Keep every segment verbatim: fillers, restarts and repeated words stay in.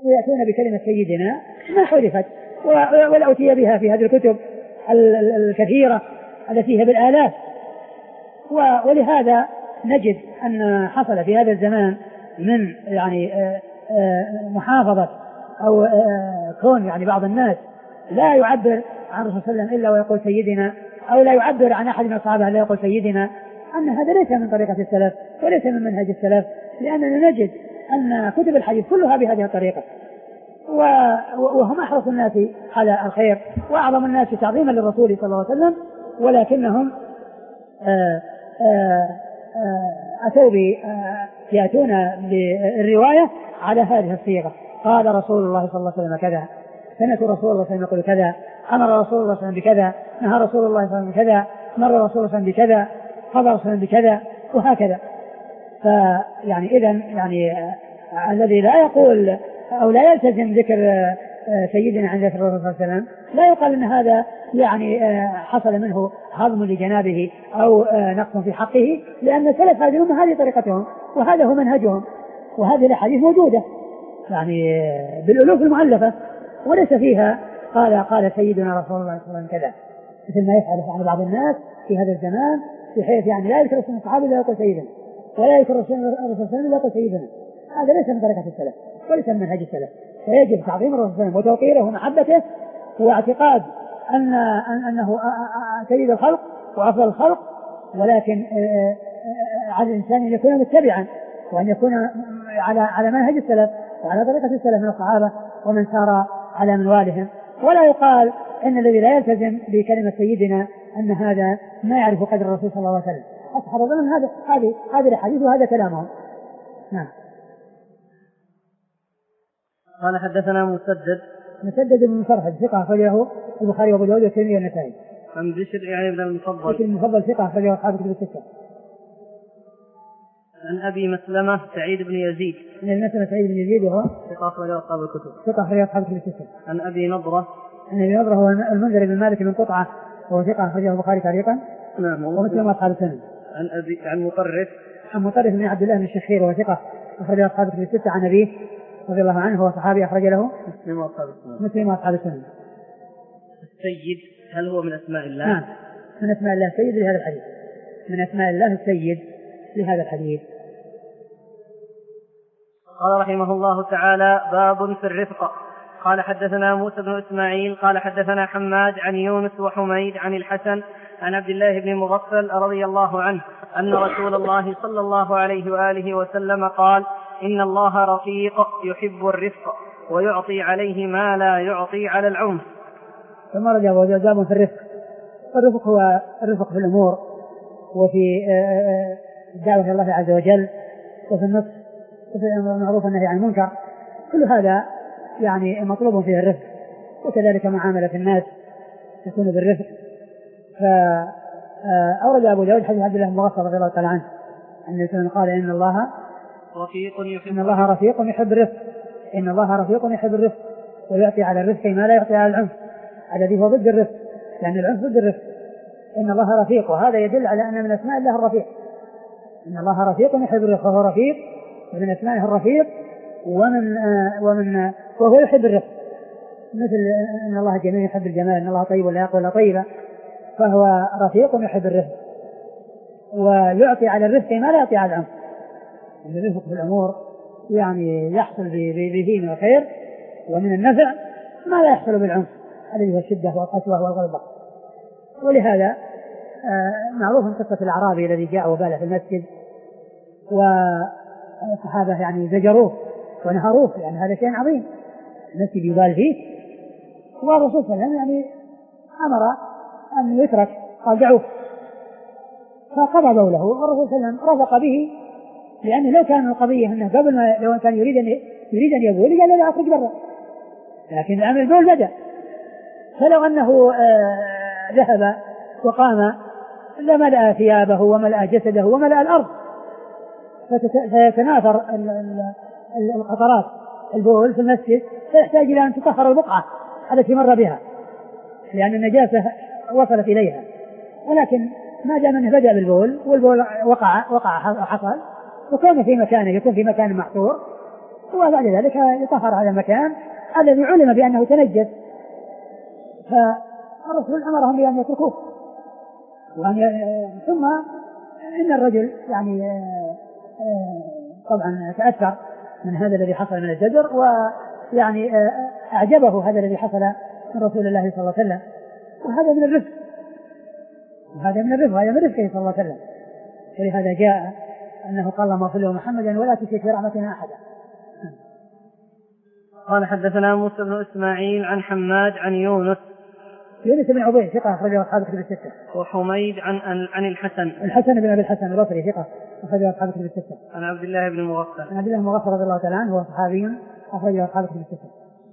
ويأتون بكلمة سيدنا ما حذفت ولا أتي بها في هذه الكتب الكثيرة التي هي بالآلاف. ولهذا نجد أن حصل في هذا الزمان من يعني محافظة أو كون يعني بعض الناس لا يعبر عن الرسول صلى الله عليه وسلم إلا ويقول سيدنا، أو لا يعبر عن أحد من الصحابة لا يقول سيدنا، أن هذا ليس من طريقة السلف وليس من منهج السلف، لأننا نجد أن كتب الحديث كلها بهذه الطريقة، وهم أحرص الناس على الخير وأعظم الناس تعظيما للرسول صلى الله عليه وسلم، ولكنهم آآ آآ أتوا يأتون بالرواية على هذه الصيغة: قال رسول الله صلى الله عليه وسلم كذا، سمعت رسول الله صلى الله عليه وسلم يقول كذا، أمر رسول الله صلى الله عليه وسلم بكذا، نهى رسول الله صلى الله عليه وسلم بكذا، مر رسول الله صلى الله عليه وسلم بكذا، قضى رسول الله بكذا، وهكذا. فيعني إذن يعني الذي لا يقول أو لا يلتزم ذكر سيدنا عند ذكر الرسول صلى الله عليه وسلم لا يقال أن هذا يعني حصل منه هضم لجنابه أو نقص في حقه، لأن سلف هذه الأمة هذه طريقتهم وهذا هو منهجهم، وهذه الأحاديث موجودة يعني بالألوف المؤلفة وليس فيها قال قال سيدنا رسول الله صلى الله عليه وسلم كذا، مثل ما يفعل عن بعض الناس في هذا الزمان، بحيث يعني لا يذكر اسم الصحابي لا يقول سيدنا، ولا يذكر الرسول صلى الله عليه وسلم لا يقول سيدنا. هذا ليس من طريقة السلف وليس من منهج السلف. فيجب تعظيم الرسول صلى الله عليه وسلم وتوقيره ومحبته واعتقاد أن أنه سيد الخلق وأفضل الخلق، ولكن على الإنسان أن يكون متبعا وأن يكون على على منهج السلف وعلى طريقة السلف من الصحابة ومن سار على منوالهم. ولا يقال أن الذي لا يلتزم بكلمة سيدنا أن هذا ما يعرف قدر الرسول صلى الله عليه وسلم. أصحاب الظلم هذا هذه هذه الحديث وهذا كلامهم. نعم. قال حدثنا مسدد مسدد بن مصرحد ثقة أخرجه البخاري وأبو داود والترمذي والنسائي. عن بشر يعني بن المفضل بشر المفضل ثقة أخرجه أصحاب الكتب الستة. عن أبي مسلمة سعيد بن يزيد. عن مسلمة سعيد بن يزيد وهو ثقة أخرجه أصحاب الكتب. ثقة أخرجه أصحاب الكتب الستة. عن أبي نضرة. عن أبي نضرة هو المنذر بن مالك بن قطعة وهو ثقة أخرجه البخاري تعليقا. نعم. ومسلم أصحاب السنة. عن أبي عن مطرف. عن مطرف بن عبد الله بن الشخير وهو ثقة أخرجه أصحاب الكتب الستة. عن أبيه رضي الله عنه هو صحابي أخرج له مسلم وأصحاب السنة. مسلم وأصحاب السنة. السيد هل هو من أسماء الله؟ نعم من أسماء الله السيد لهذا الحديث، من أسماء الله السيد لهذا الحديث. قال رحمه الله تعالى: باب في الرفق. قال حدثنا موسى بن إسماعيل قال حدثنا حماد عن يونس وحميد عن الحسن عن عبد الله بن مغفل رضي الله عنه أن رسول الله صلى الله عليه وآله وسلم قال: إن الله رفيق يحب الرفق ويعطي عليه ما لا يعطي على العنف. ثم رجع وجاب في الرفق. الرفق هو الرفق في الأمور وفي الدعوة إلى الله عز وجل وفي النصح وفي المعروف والنهي عن المنكر، كل هذا يعني مطلوب فيه الرفق، وكذلك معاملة الناس تكون بالرفق. فأورد أبو داود حديث عبد الله بن مغفل رضي الله تعالى عنه أن قال: إن الله رفيق يحب إن الله رفيق يحب الرفق إن الله رفيق يحب الرفق ويعطي على الرفق ما لا يعطي على العنف الذي هو ضد الرفق، لأن العنف ضد الرفق. إن الله رفيق، وهذا يدل على أن من أسماء الله الرفيق. إن الله رفيق يحب الرفق، وهو رفيق ومن أسمائه الرفيق، ومن آه ومن آه وهو يحب الرفق، مثل إن الله جميل يحب الجمال، إن الله طيب ولا يقول طيبة، فهو رفيق يحب الرفق ويعطي على الرفق ما لا يعطي على العنف. الرفق في الأمور يعني يحصل به من الخير ومن النفع ما لا يحصل بالعنف الذي هو الشدة والقسوة والغلظة. ولهذا آه معروف من قصة الأعرابي الذي جاء وبال في المسجد والصحابة يعني زجروه ونهروه، يعني هذا شيء عظيم، المسجد يبال فيه، والرسول صلى الله عليه وسلم يعني أمر أن يترك، قال دعوه، فقضى بوله، والرسول صلى الله عليه وسلم رفق به، لأنه لو كان القضية أنه قبل ما لو كان يريد أن يريد أن يبول قال له أخرج برا، لكن الأمر البول بدأ، فلو أنه آه ذهب وقام لملأ ثيابه وملأ جسده وملأ الأرض، فيتناثر القطرات البول في المسجد، فيحتاج إلى أن تطهر البقعة التي مر بها لأن النجاسة وصلت إليها. ولكن ما دام أنه بدأ بالبول والبول وقع وقع حصل وكان في مكانه، يكون في مكان محصور، وبعد ذلك يطهر على المكان الذي علم بأنه تنجس، فالرسول أمرهم بأن يتركوه. ثم إن الرجل يعني طبعا تأثر من هذا الذي حصل من الزجر، ويعني أعجبه هذا الذي حصل من رسول الله صلى الله عليه وسلم، وهذا من الرفق، وهذا من الرفق، هذا من رفقه صلى الله عليه وسلم. ولهذا جاء أنه قال اللهم اغفر له محمدا ولا تشرك في رحمتنا أحدا. قال حدثنا موسى بن إسماعيل عن حماد عن يونس يونس بن عبيد ثقة أخرجه أصحاب الكتب الستة. وحميد عن عن الحسن الحسن بن أبي الحسن البصري ثقة أخرجه أصحاب الكتب الستة. عن عبد الله بن مغفل عن عبد الله بن مغفل رضي الله تعالى عنه، هو صحابي أخرجه أصحاب الكتب الستة.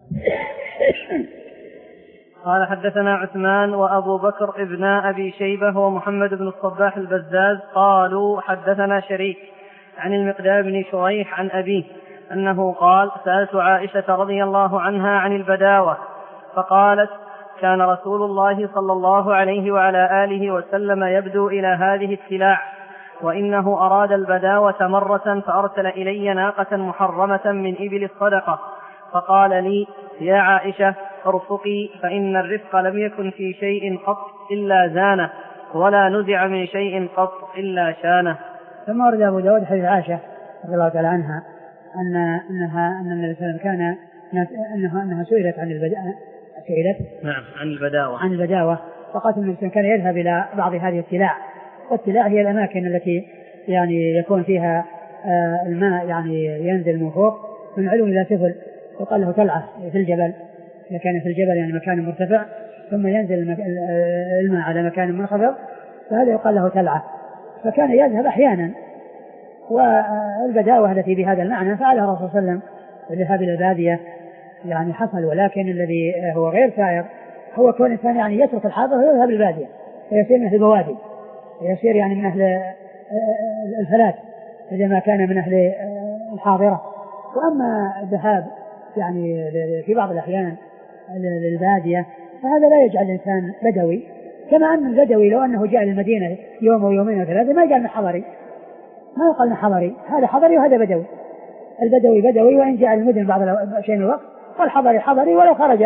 قال حدثنا عثمان وأبو بكر ابن أبي شيبة ومحمد بن الصباح البزاز قالوا حدثنا شريك عن المقدام بن شريح عن أبيه أنه قال سألت عائشة رضي الله عنها عن البداوة فقالت كان رسول الله صلى الله عليه وعلى آله وسلم يبدو إلى هذه السلاع، وإنه أراد البداوة مرة فأرسل إلي ناقة محرمة من إبل الصدقة فقال لي يا عائشة ارفقي فإن الرفق لم يكن في شيء قط إلا زانه ولا نزع من شيء قط إلا شانه. ثم ورد أبو داود حديث عائشة رضي الله تعالى عنها أن أنها أن النبي صلى الله عليه وسلم كان أنها أنها سئلت عن البداوة سئلت نعم عن البداوة عن البداوة فقالت النبي صلى الله عليه وسلم كان يذهب إلى بعض هذه السلاع، والسلاع هي الأماكن التي يعني يكون فيها آه الماء يعني ينزل من فوق من علو إلى سفل، وقال له تلعة في الجبل، إذا كان في الجبل يعني مكان مرتفع ثم ينزل الماء على مكان منخفض فهذا يقال له تلعة. فكان يذهب أحيانا، والبداوة التي بهذا المعنى فعلها الرسول صلى الله عليه وسلم الذهاب إلى البادية يعني حصل، ولكن الذي هو غير سائر هو كون الإنسان يعني يترك الحاضر ويذهب للبادية فيصير من أهل البوادي، يصير يعني من أهل الفلات إذا ما كان من أهل الحاضرة. وأما الذهاب يعني في بعض الأحيان للبادية فهذا لا يجعل الإنسان بدوي، كما أن البدوي لو أنه جاء للمدينة يوم ويومين وثلاثة ما يقال من حضري، ما يقال من حضري، هذا حضري وهذا بدوي. البدوي بدوي وإن جاء للمدن بعض شيء من الوقت، والحضري حضري ولو خرج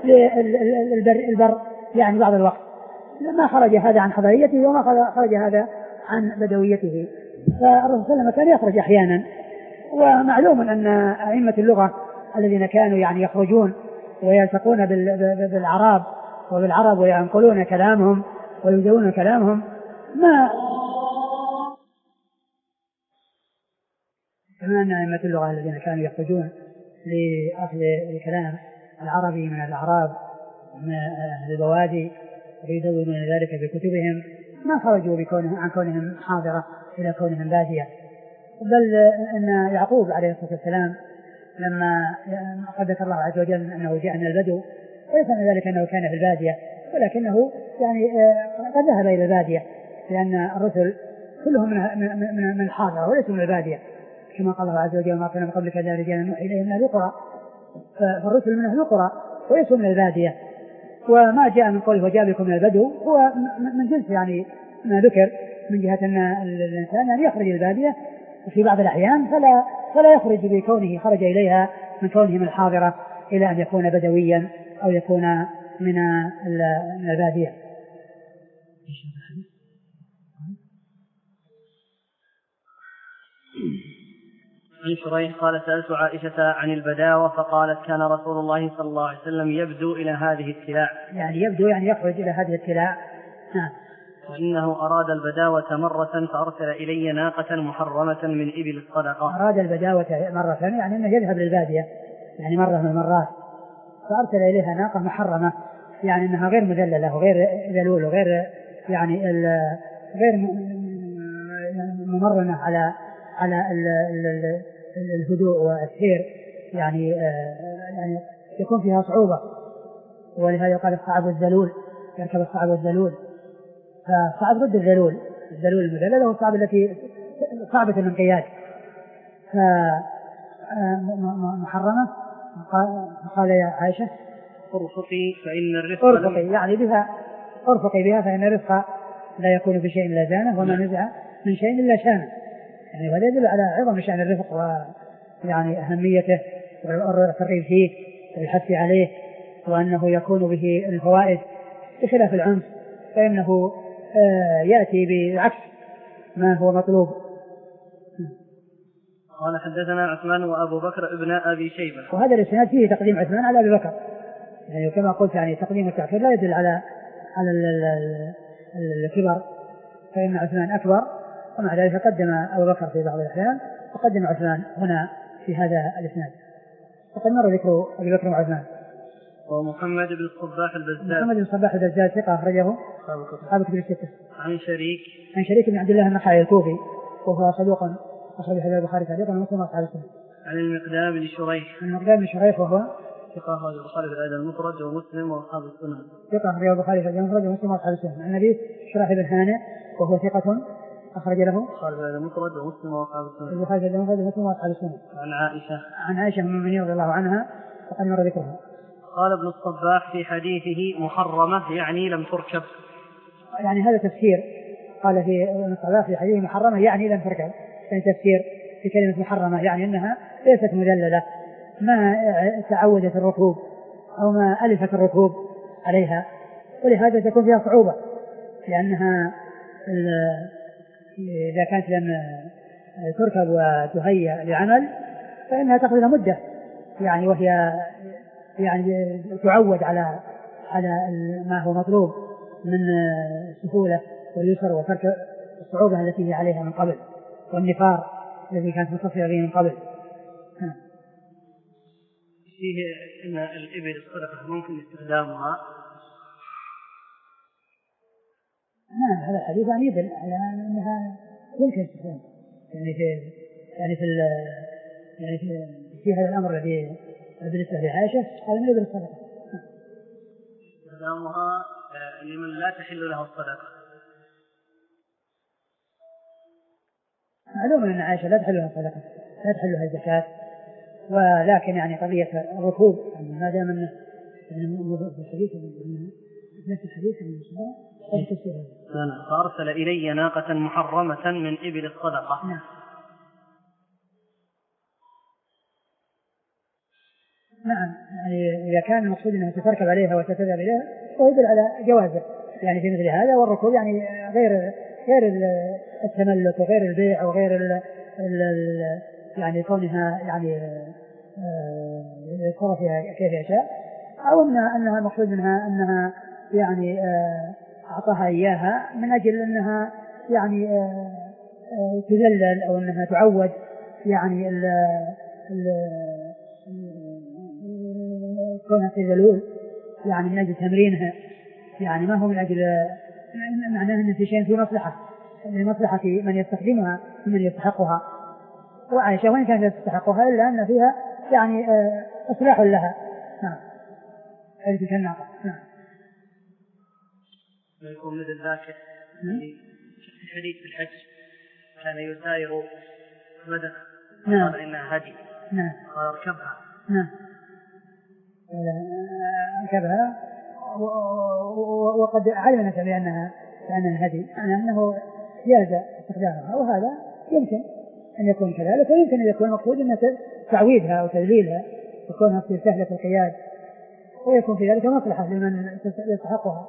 للبر يعني بعض الوقت، ما خرج هذا عن حضريته وما خرج هذا عن بدويته. فالرسول صلى الله عليه وسلم كان يخرج أحيانا، ومعلوم أن أئمة اللغة الذين كانوا يعني يخرجون ويلتقون بالعرب وبالعرب وينقلون كلامهم ويزودون كلامهم ما كما أن أئمة اللغة الذين كانوا يخرجون لأخذ الكلام العربي من الأعراب من البوادي ويزودون ذلك في كتبهم ما خرجوا بكونه عن كونهم حاضرة إلى كونهم بادية. بل أن يعقوب عليه الصلاة والسلام لما قدس الله عز وجل أنه جاء من البدو وليس من ذلك أنه كان في البادية، ولكنه يعني قد ذهب إلى البادية، لأن الرسل كلهم من من الحاضرة وليسوا من البادية، كما قال الله عز وجل ما كان من قبلك إلا رجالا نوحي إليهم من أهل القرى، فالرسل من أهل القرى وليسوا من البادية. وما جاء من قوله وجاء بكم من البدو هو من جنس يعني ما ذكر من جهة أن الإنسان أن يخرج البادية وفي بعض الأحيان فلا فلا يخرج بكونه خرج إليها من كونه من الحاضرة إلى أن يكون بدويا أو يكون من البادية. عن شريح قال سألت عائشة عن البداوة فقالت كان رسول الله صلى الله عليه وسلم يبدو إلى هذه السلاع، يعني يبدو يعني يخرج إلى هذه السلاع. نعم. وإنه أراد البداوة مرة فأرسل إلي ناقة محرمة من إبل الصدقة. أراد البداوة مرة يعني أنه يذهب للبادية يعني مرة من المرات فأرسل إليها ناقة محرمة يعني أنها غير مذللة وغير ذلول وغير يعني غير ممرنة على على الهدوء والسير يعني يعني يكون فيها صعوبة، ولهذا يقال الصعب الذلول، يركب الصعب الذلول، فصعب ضد الذلول، الذلول المذلل هو الصعب التي صعبة الانقياد. فمحرمة قال يا عائشة ارفقي فإن الرفق ارفقي يعني بها ارفقي بها فإن الرفق لا يكون في شيء إلا زانه وما نزع من شيء إلا شانه، يعني هذا يدل على عظم شأن الرفق يعني أهميته والترغيب فيه والحث عليه، وأنه يكون به الفوائد بخلاف العنف فإنه يأتي بعكس ما هو مطلوب. قال حدثنا عثمان وأبو بكر ابن أبي شيبة. وهذا الإسناد فيه تقديم عثمان على أبي بكر، يعني كما قلت يعني تقديم التأخير لا يدل على على الكبر، فإن عثمان أكبر، ومع ذلك قدم أبو بكر في بعض الأحيان وقدم عثمان هنا في هذا الإسناد. وقد مر ذكر أبي بكر وعثمان. ومحمد بن الصباح البزاز. محمد بن الصباح البزاز ثقة أخرجه أصحاب الكتب الستة. عن شريك عن شريك بن عبد الله النخعي الكوفي وهو صدوق أخرج حديث البخاري تعليقا ومسلم وأصحاب السنة. عن المقدام بن شريح. عن المقدام بن شريح وهو ثقة أخرج البخاري في الأدب المفرد ومسلم وأصحاب السنة. ثقة أخرج البخاري في الأدب المفرد ومسلم وأصحاب السنة. عن النبي شريح بن هانئ وهو ثقة أخرج له البخاري في الأدب المفرد ومسلم وأصحاب السنة. البخاري في الأدب المفرد ومسلم وأصحاب السنة. عن عائشة. عن عائشة أم المؤمنين رضي الله عنها وقد مر ذكرها. قال ابن الصباح في حديثه محرمة يعني لم تركب. يعني هذا تفسير، قال في ابن الصباح في حديثه محرمة يعني لم تركب، يعني تفسير في كلمة محرمة يعني أنها ليست مذللة، ما تعودت الركوب أو ما ألفت الركوب عليها، ولهذا تكون فيها صعوبة، لأنها إذا كانت لم تركب وتهيأ لعمل فإنها تأخذ لها مدة، يعني وهي يعني تعود على على ما هو مطلوب من السهولة واليسر وترك الصعوبة التي هي عليها من قبل والنفار الذي كانت متصلة به من قبل. فيه إن الإبل الصدقة ممكن استخدامها. نعم هذا الحديث يعني يدل على أنها يمكن استخدامها، يعني في يعني في يعني في, في هذا الأمر الذي بالنسبة لعائشة هذا من إبل الصدقة. استخدامها لمن لا تحل له الصدقة. معلوم أن عائشة لا تحل لها الصدقة، لا تحل لها الزكاة، ولكن يعني قضية الركوب يعني ما دام أنه في الحديث نفس الحديث أي تفسير هذا. فأرسل إلي ناقة محرمة من إبل الصدقة. نعم. نعم يعني إذا كان المقصود أنها تتركب عليها وتتذهب إليها ويدل على جوازه يعني في مثل هذا، والركوب يعني غير غير التملك وغير البيع وغير ال ال يعني كونها يعني يتصرف فيها كيف يشاء، أو أنها أنها المقصود منها أنها يعني أعطاها إياها من أجل أنها يعني تذلل أو أنها تعود يعني ال ال كونها تذلول يعني من أجل تمرينها، يعني ما هو من أجل معناه أن في شيء في مصلحة لمصلحة من يستخدمها ومن يستحقها. وعائشة وإن كانت تستحقها إلا أن فيها يعني إصلاح لها. نعم هذه تلك الناقة. نعم. ويكون مثل ذاك في حديث الحج كان يساير بدنه نعم. قال إنها هدي. نعم. قال اركبها. نعم ركبها وقد علمت بأنها بأنها هدي، يعني أنه جاز استخدامها، وهذا يمكن أن يكون كذلك، ويمكن أن يكون مقصود أن تعويدها أو تذليلها وكونها في سهلة القياد، ويكون في ذلك مصلحة لمن يستحقها.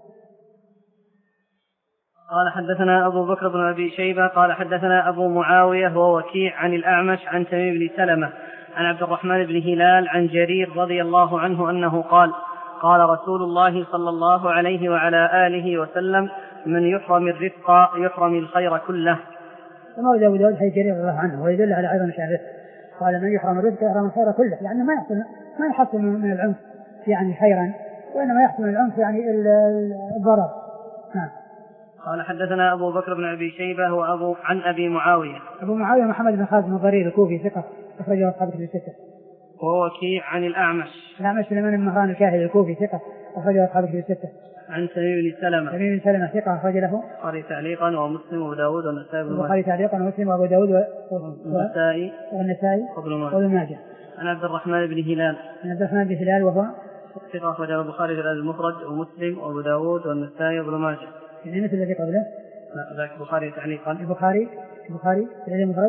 قال حدثنا أبو بكر بن أبي شيبة قال حدثنا أبو معاوية ووكيع عن الأعمش عن تميم بن سلمة عن عبد الرحمن بن هلال عن جرير رضي الله عنه أنه قال قال رسول الله صلى الله عليه وعلى آله وسلم من يحرم الرفق يحرم الخير كله. كما ورد أبو داود حديث جرير رضي الله عنه ويدل على عظم شأن الرفق، قال من يحرم الرفق يحرم الخير كله، يعني ما يحصل ما يحصل من العنف يعني خيرا، وإنما يحصل من العنف يعني الضرر. نعم. قال حدثنا أبو بكر بن أبي شيبة وأبو عن أبي معاوية. أبو معاوية محمد بن خالد بن ضرير الكوفي ثقة أخرجه أصحاب الكتب الستة. ووكيع عن الأعمش. الأعمش سليمان بن مهران الكاهلي الكوفي ثقة أخرجه أصحاب الكتب الستة. عن تميم بن سلمة. تميم بن سلمة ثقة أخرج له البخاري تعليقا ومسلم وأبو داود والنسائي. البخاري تعليقا ومسلم وأبو داود والنسائي والنسائي وابن ماجه. عن عبد الرحمن بن هلال. عن عبد الرحمن بن هلال وهو ثقة أخرج البخاري في المفرد ومسلم وأبو داود والنسائي وابن ماجه. يعني مثل الذي قبله. لا ذاك البخاري تعليقا. البخاري البخاري في المفرد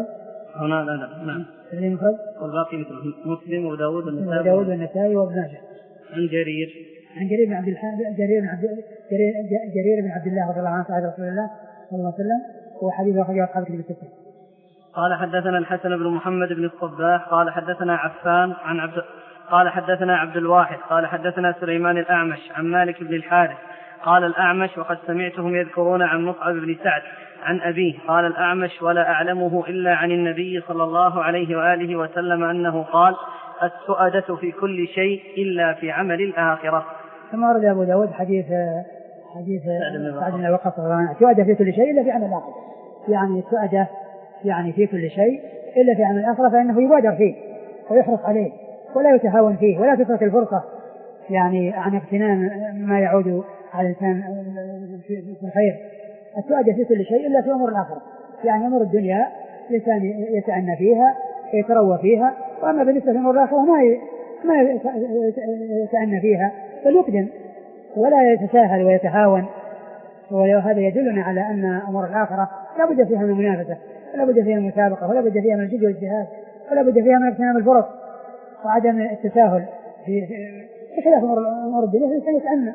هنا لا لا نعم. المفرد والباقي مثل مسلم وداود والنسائي. وداود والنسائي وابن ماجه. عن جرير. عن جرير بن عبد الحميد جرير بن عبد جرير, جرير بن عبد الله رضي الله عنه صاحب رسول الله صلى الله عليه وسلم وحديث أخرجه أصحاب الكتب الستة. قال حدثنا الحسن بن محمد بن الصباح قال حدثنا عفان عن عبد قال حدثنا عبد الواحد قال حدثنا سليمان الأعمش عن مالك بن الحارث قال الأعمش وقد سمعتهم يذكرون عن مصعب بن سعد عن أبيه قال الأعمش ولا أعلمه إلا عن النبي صلى الله عليه وآله وسلم أنه قال السؤدة في كل شيء إلا في عمل الآخرة. ثم ورد أبو داود حديث حديث سعد بن وقاص السؤدة في كل شيء إلا في عمل الآخرة، يعني السؤدة يعني في كل شيء إلا في عمل الآخرة، فإنه يبادر فيه ويحرص عليه ولا يتهاون فيه ولا تترك الفرصة يعني عن اغتنام ما يعود على الإنسان في الخير. السؤدة في كل شيء إلا في أمور الآخرة، يعني أمور الدنيا يتعنى فيها يتروى فيها، وأما بالنسبة لأمور الآخرة ما ما يتعنى فيها بل يقدم ولا يتساهل ويتهاون. وهذا يدلنا على أن أمور الآخرة لا بد فيها من المنافسة ولا بد فيها من المسابقة ولا بد فيها من الجد والاجتهاد ولا بد فيها من اغتنام الفرص وعدم التساهل في في خلاف أمور الدنيا الإنسان يتأنى.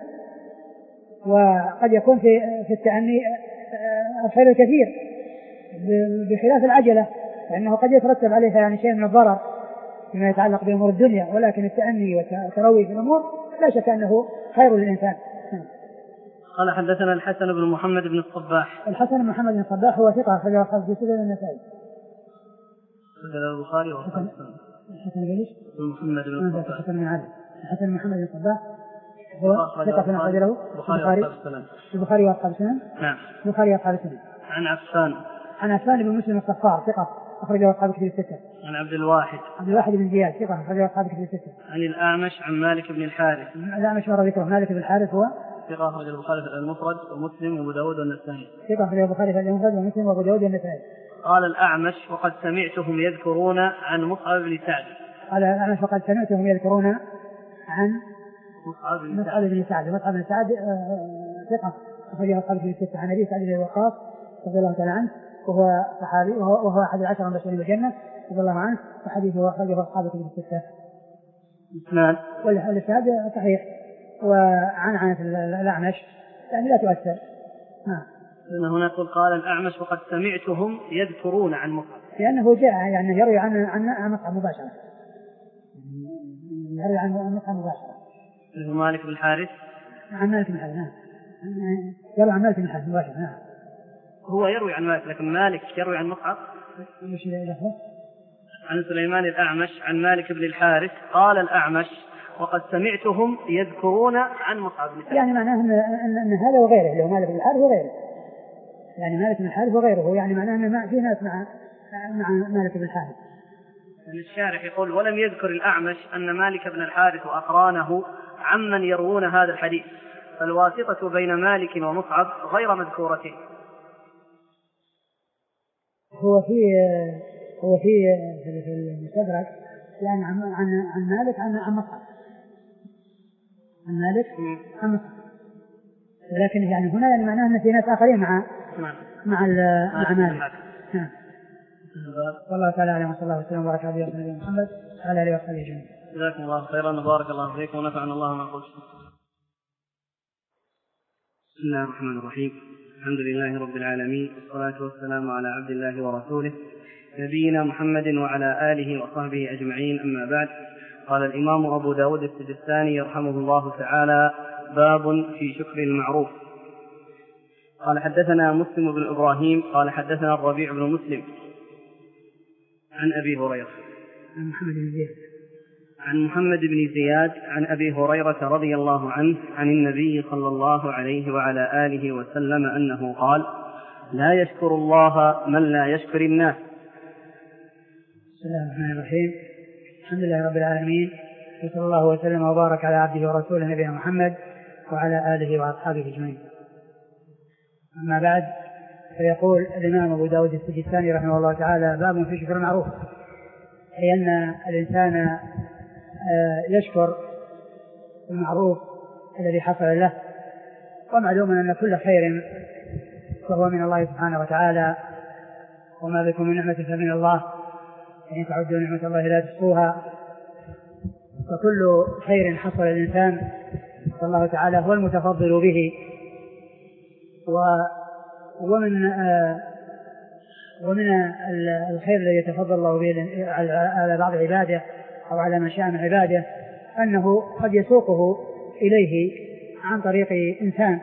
وقد يكون في في التأني الخير الكثير بخلاف العجلة، لأنه قد يترتب عليها يعني شيء من الضرر فيما يتعلق بأمور الدنيا، ولكن التأني والتروي في الأمور لا شك أنه خير للإنسان. قال حدثنا الحسن بن محمد بن الصباح. الحسن بن محمد بن الصباح هو ثقة أخرجه أصحاب الكتب النسائي. البخاري وأصحاب السنن. الحسن بن محمد بن الصباح. الحسن بن علي. الحسن بن محمد بن الصباح هو ثقة أخرجه له البخاري. البخاري وأصحاب السنن. نعم. البخاري وأصحاب السنن. عن عفان. عن عفان بن مسلم الصفار ثقة أخرجه أصحاب الكتب الستة. عن عبد الواحد. عبد الواحد بن زياد ثقة أخرجه أصحاب الكتب الستة. عن الأعمش عن مالك بن الحارث. الأعمش مر ذكره. مالك بن الحارث هو ثقة أخرج البخاري في المفرد ومسلم وأبو داود والنسائي. ثقة أخرج البخاري في المفرد ومسلم وأبو داود والنسائي. قال الأعمش وقد سمعتهم يذكرون عن مصعب بن سعد. قال الأعمش وقد سمعتهم يذكرون عن مصعب بن مصعب بن سعد. مصعب بن سعد ثقة أخرج أصحاب الكتب الستة. عن أبي سعد بن وقاص رضي الله تعالى عنه وهو صحابي وهو أحد العشرة المبشرين بالجنة رضي الله عنه، وحديثه أخرجه أصحاب الكتب الستة. نعم. والإسناد صحيح. وعن عن الأعمش يعني لا تؤثر. نعم. لأن هنا قال الأعمش وقد سمعتهم يذكرون عن مصعب، لأنه جاء يعني يروي عن عن مصعب مباشرة، يروي عن مصعب مباشرة. مالك بن الحارث. عن مالك بن الحارث. نعم. يروي عن مالك بن الحارث مباشرة. نعم. هو يروي عن مالك لكن مالك يروي عن مصعب. مش له. عن سليمان الأعمش عن مالك بن الحارث قال الأعمش وقد سمعتهم يذكرون عن مصعب بن سعد. يعني معناه أن, أن هذا وغيره اللي هو مالك بن الحارث وغيره، يعني مالك بن الحارث وغيره، يعني معناه أن في ناس مع مع مالك بن الحارث. يعني الشارح يقول ولم يذكر الأعمش أن مالك بن الحارث وأقرانه عمن يروون هذا الحديث، فالواسطة بين مالك ومصعب غير مذكورتين. هو في هو في في المستدرك يعني عن عن عن مالك عن عن مصعب عن مالك عن مصعب، ولكن يعني هنا يعني معناه أن في ناس آخرين مع مع مع مالك. نعم. والله تعالى أعلم وصلى الله وسلم وبارك على نبينا محمد وعلى آله وصحبه أجمعين. جزاكم الله خيرا وبارك الله فيكم ونفعنا الله ما قلت. بسم الله الرحمن الرحيم. الحمد لله رب العالمين والصلاة والسلام على عبد الله ورسوله نبينا محمد وعلى آله وصحبه أجمعين، أما بعد. قال الإمام أبو داود السجستاني رحمه الله تعالى: باب في شكر المعروف. قال حدثنا مسلم بن إبراهيم قال حدثنا الربيع بن مسلم عن أبي هريرة عن محمد بن زياد عن محمد بن زياد عن أبي هريرة رضي الله عنه عن النبي صلى الله عليه وعلى آله وسلم أنه قال: لا يشكر الله من لا يشكر الناس. بسم الله الرحمن الرحيم. الحمد لله رب العالمين، وصلى الله وسلم وبارك على عبده ورسوله نبينا محمد وعلى آله وأصحابه أجمعين. أما بعد، فيقول الإمام أبو داود السجستاني رحمه الله تعالى: باب في شكر المعروف، أي أن الإنسان يشكر المعروف الذي حصل له، ومعلوم أن كل خير فهو من الله سبحانه وتعالى، وما بكم من نعمة فمن الله، إن تعدوا نعمة الله لا تحصوها. فكل خير حصل الإنسان فالله تعالى هو المتفضل به. ومن آه ومن الخير الذي يتفضل الله به على بعض عباده أو على من شاء من عباده أنه قد يسوقه إليه عن طريق إنسان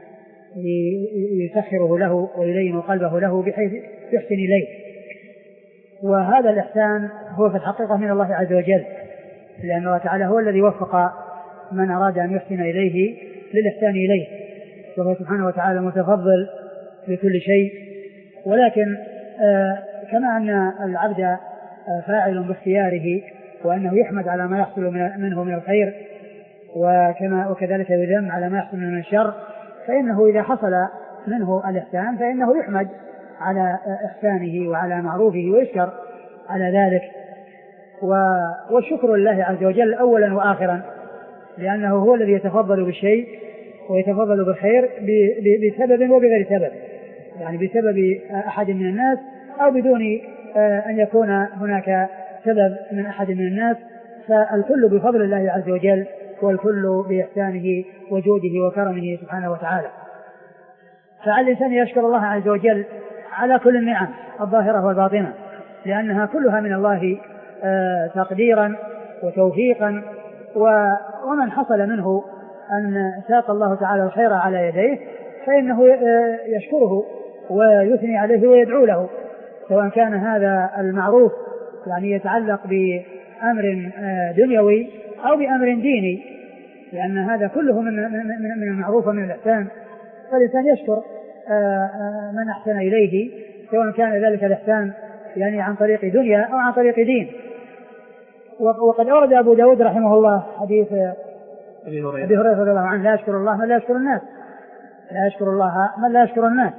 يسخره له ويلين قلبه له بحيث يحسن إليه. وهذا الإحسان هو في الحقيقة من الله عز وجل، لأن الله تعالى هو الذي وفق من أراد أن يحسن إليه للإحسان إليه، وهو سبحانه وتعالى متفضل بكل شيء. ولكن آه كما أن العبد آه فاعل باختياره وأنه يحمد على ما يحصل منه من الخير، وكما وكذلك يذم على ما يحصل من الشر، فإنه إذا حصل منه الإحسان فإنه يحمد على إحسانه وعلى معروفه ويشكر على ذلك. والشكر لله عز وجل أولا وآخرا، لأنه هو الذي يتفضل بالشيء ويتفضل بالخير بسبب وبغير سبب، يعني بسبب أحد من الناس أو بدون أن يكون هناك سبب من أحد من الناس، فالكل بفضل الله عز وجل والكل بإحسانه وجوده وكرمه سبحانه وتعالى. فعلى الإنسان يشكر الله عز وجل على كل النعم الظاهرة والباطنة، لأنها كلها من الله تقديرا وتوفيقا. ومن حصل منه أن ساق الله تعالى الخير على يديه فإنه يشكره ويثني عليه ويدعو له، سواء كان هذا المعروف يعني يتعلق بأمر دنيوي أو بأمر ديني، لأن هذا كله من من المعروف ومن الإحسان. فالإنسان يشكر من أحسن إليه، سواء كان ذلك الإحسان يعني عن طريق دنيا أو عن طريق دين. وقد أورد أبو داود رحمه الله حديث أبي هريرة رضي الله عنه: لا يشكر الله من لا يشكر الناس، لا يشكر الله من لا يشكر الناس.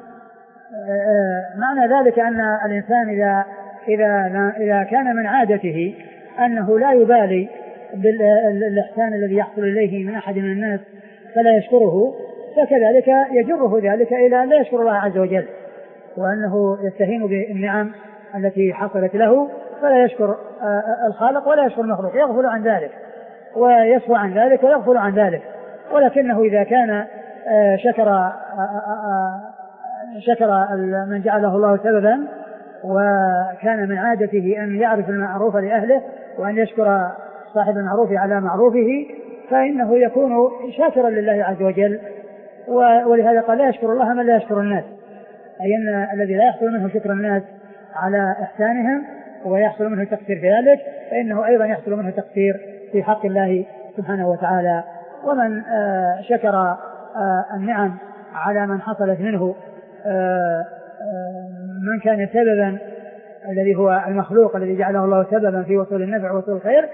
معنى ذلك أن الإنسان إذا إذا إذا كان من عادته أنه لا يبالي بالإحسان الذي يحصل إليه من أحد من الناس فلا يشكره، فكذلك يجره ذلك إلى أن لا يشكر الله عز وجل، وأنه يستهين بالنعم التي حصلت له فلا يشكر الخالق ولا يشكر المخلوق، يغفل عن ذلك ويسهو عن ذلك ويغفل عن ذلك. ولكنه إذا كان شكر شكر من جعله الله سببا، وكان من عادته أن يعرف المعروف لأهله وأن يشكر صاحب المعروف على معروفه، فإنه يكون شاكرا لله عز وجل. ولهذا قال: لا يشكر الله من لا يشكر الناس، أي أن الذي لا يحصل منه شكر الناس على إحسانهم ويحصل منه تقصير في ذلك، فإنه أيضا يحصل منه تقصير في حق الله سبحانه وتعالى. ومن شكر النعم على من حصلت منه من كان سببا، الذي هو المخلوق الذي جعله الله سببا في وصول النفع ووصول الخير،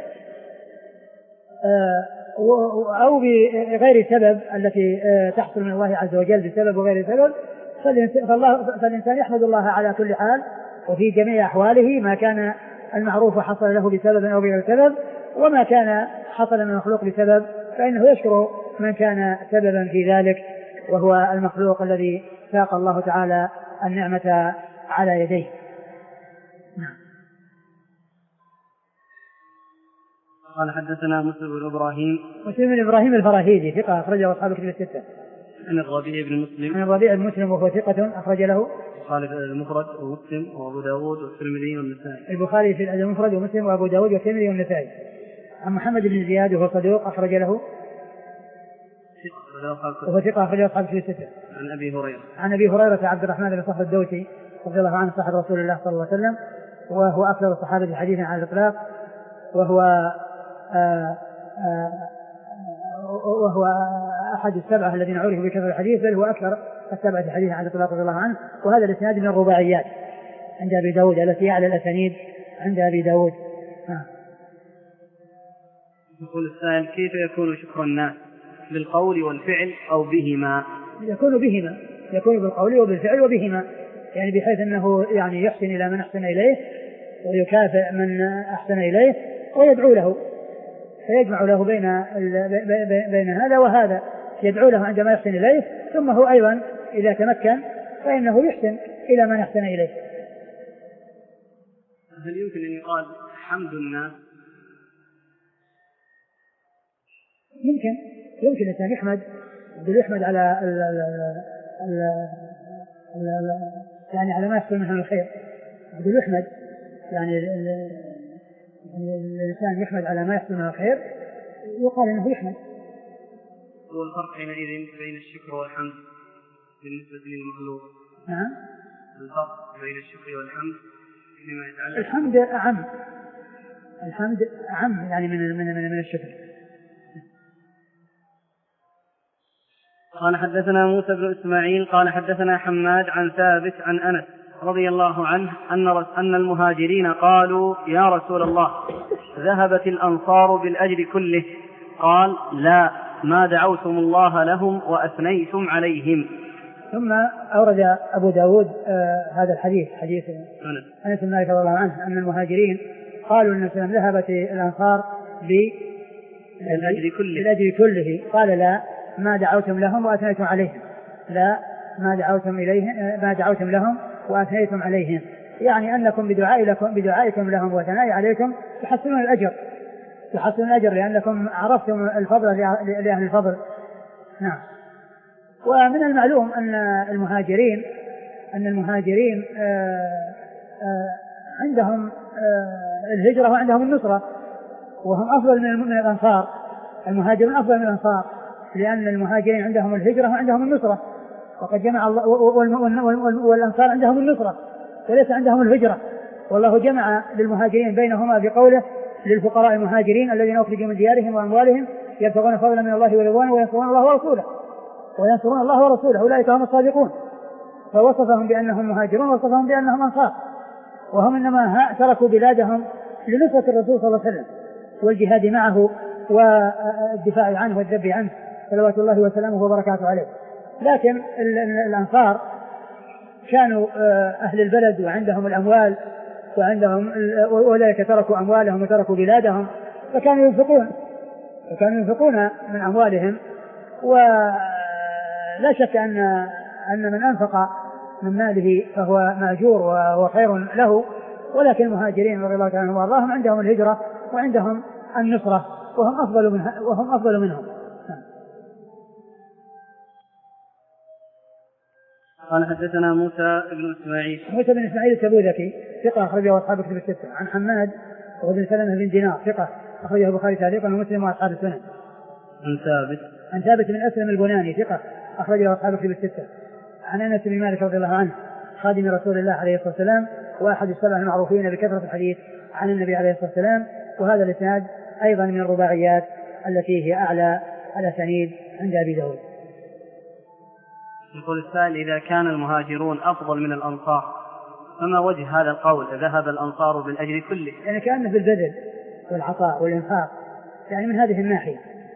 أو بغير سبب التي تحصل من الله عز وجل بسبب وغير سبب، فالإنسان يحمد الله على كل حال وفي جميع أحواله، ما كان المعروف حصل له بسبب أو بغير سبب، وما كان حصل من المخلوق بسبب فإنه يشكر من كان سببا في ذلك، وهو المخلوق الذي ساق الله تعالى النعمة على يديه. نعم. قال: حدثنا مسلم بن إبراهيم مسلم بن إبراهيم الفراهيدي ثقة أخرجه أصحاب الكتب الستة. عن الربيع بن مسلم عن الربيع بن مسلم وهو ثقة أخرج له البخاري في المفرد ومسلم وأبو داود والترمذي والنسائي. البخاري في المفرد ومسلم وأبو داود والترمذي والنسائي. عن محمد بن زياد وهو صدوق أخرج له وهو ثقة أخرجه أصحاب الكتب الستة. عن أبي هريرة عن أبي هريرة عبد الرحمن بن صخر الدوسي رضي الله عنه صاحب رسول الله صلى الله عليه وسلم، وهو أكثر الصحابة حديثا على الإطلاق، وهو آآ آآ وهو أحد السبعة الذين عرفوا بكثرة الحديث، بل هو أكثر السبعة حديثا على الإطلاق رضي الله عنه. وهذا الإسناد من الرباعيات عند أبي داود التي أعلى الأسانيد عند أبي داود. يقول السائل: كيف يكون شكر الناس؟ بالقول والفعل أو بهما؟ يكون بهما، يكون بالقول وبالفعل وبهما، يعني بحيث أنه يعني يحسن إلى من أحسن إليه ويكافئ من أحسن إليه ويدعو له، فيجمع له بين بين هذا وهذا، يدعو له عندما يحسن إليه، ثم هو أيضا إذا تمكن فإنه يحسن إلى من أحسن إليه. هل يمكن أن يقال حمد الناس؟ يمكن يمكن الإنسان يحمد يحمد على ال ال ال ال يعني على ما يحصل منه الخير، يحمد يعني الإنسان يحمد على ما يحصل منه الخير، يقال إنه يحمد. والفرق حينئذ بين الشكر والحمد بالنسبة للمخلوق؟ نعم. الفرق بين الشكر والحمد فيما يتعلق. الحمد أعم، الحمد أعم يعني من من من, من الشكر. قال حدثنا موسى بن إسماعيل قال حدثنا حماد عن ثابت عن أنس رضي الله عنه أن أن المهاجرين قالوا يا رسول الله ذهبت الأنصار بالأجر كله، قال لا، ما دعوتم الله لهم وأثنيتم عليهم. ثم أورد أبو داود آه هذا الحديث، حديث أنس بن مالك رضي الله عنه أن المهاجرين قالوا أن ذهبت الأنصار بالأجر كله. بالأجر كله، قال لا، ما دعوتم لهم وأثنيتم عليهم، لا ما دعوتم إليهم ما دعوتم لهم وأثنيتم عليهم، يعني أنكم بدعاء لكم بدعائكم لهم وثناء عليكم تحصلون الأجر، تحصلون الأجر لأنكم عرفتم الفضل لأهل الفضل. نعم. ومن المعلوم أن المهاجرين أن المهاجرين آآ آآ عندهم الهجرة وعندهم النصرة، وهم أفضل من الأنصار. المهاجرين أفضل من الأنصار لأن المهاجرين عندهم الهجرة وعندهم النصرة، وقد جمع الله، والأنصار عندهم النصرة وليس عندهم الهجرة، والله جمع للمهاجرين بينهما بقوله للفقراء المهاجرين الذين أخرجوا من ديارهم وأموالهم يبتغون فضلا من الله ورضوانه وينصرون الله ورسوله وينصرون الله ورسوله أولئك هم الصادقون. فوصفهم بأنهم مهاجرون ووصفهم بأنهم أنصار، وهم إنما تركوا بلادهم لنصرة الرسول صلى الله عليه وسلم والجهاد معه والدفاع عنه والذب عنه صلوات الله وسلامه وبركاته عليه. لكن الأنصار كانوا أهل البلد وعندهم الأموال وعندهم، أولئك تركوا أموالهم وتركوا بلادهم فكانوا ينفقون فكانوا ينفقون من أموالهم. ولا شك أن أن من أنفق من ماله فهو مأجور وهو خير له، ولكن المهاجرين رضي الله عنهم وارضاهم عندهم الهجرة وعندهم النصرة وهم أفضل منها وهم أفضل منهم. قال حدثنا موسى بن إسماعيل موسى بن إسماعيل التبوذكي ثقة أخرجه أصحاب كتب الستة. عن حماد وابن سلمة بن دينار ثقة أخرجه البخاري تعليقا ومسلم وأصحاب السنن. عن ثابت عن ثابت بن أسلم البناني ثقة أخرجه أصحاب كتب الستة. عن أنس بن مالك رضي الله عنه خادم رسول الله عليه الصلاة والسلام وأحد السبع المعروفين بكثرة الحديث عن النبي عليه الصلاة والسلام. وهذا الإسناد أيضا من الرباعيات التي هي أعلى على سنيد عند أبي داود. يقول السائل إذا كان المهاجرون أفضل من الأنصار فما وجه هذا القول ذهب الأنصار بالأجر كله؟ يعني كأنه بالبذل والعطاء والإنفاق، يعني من هذه الناحية.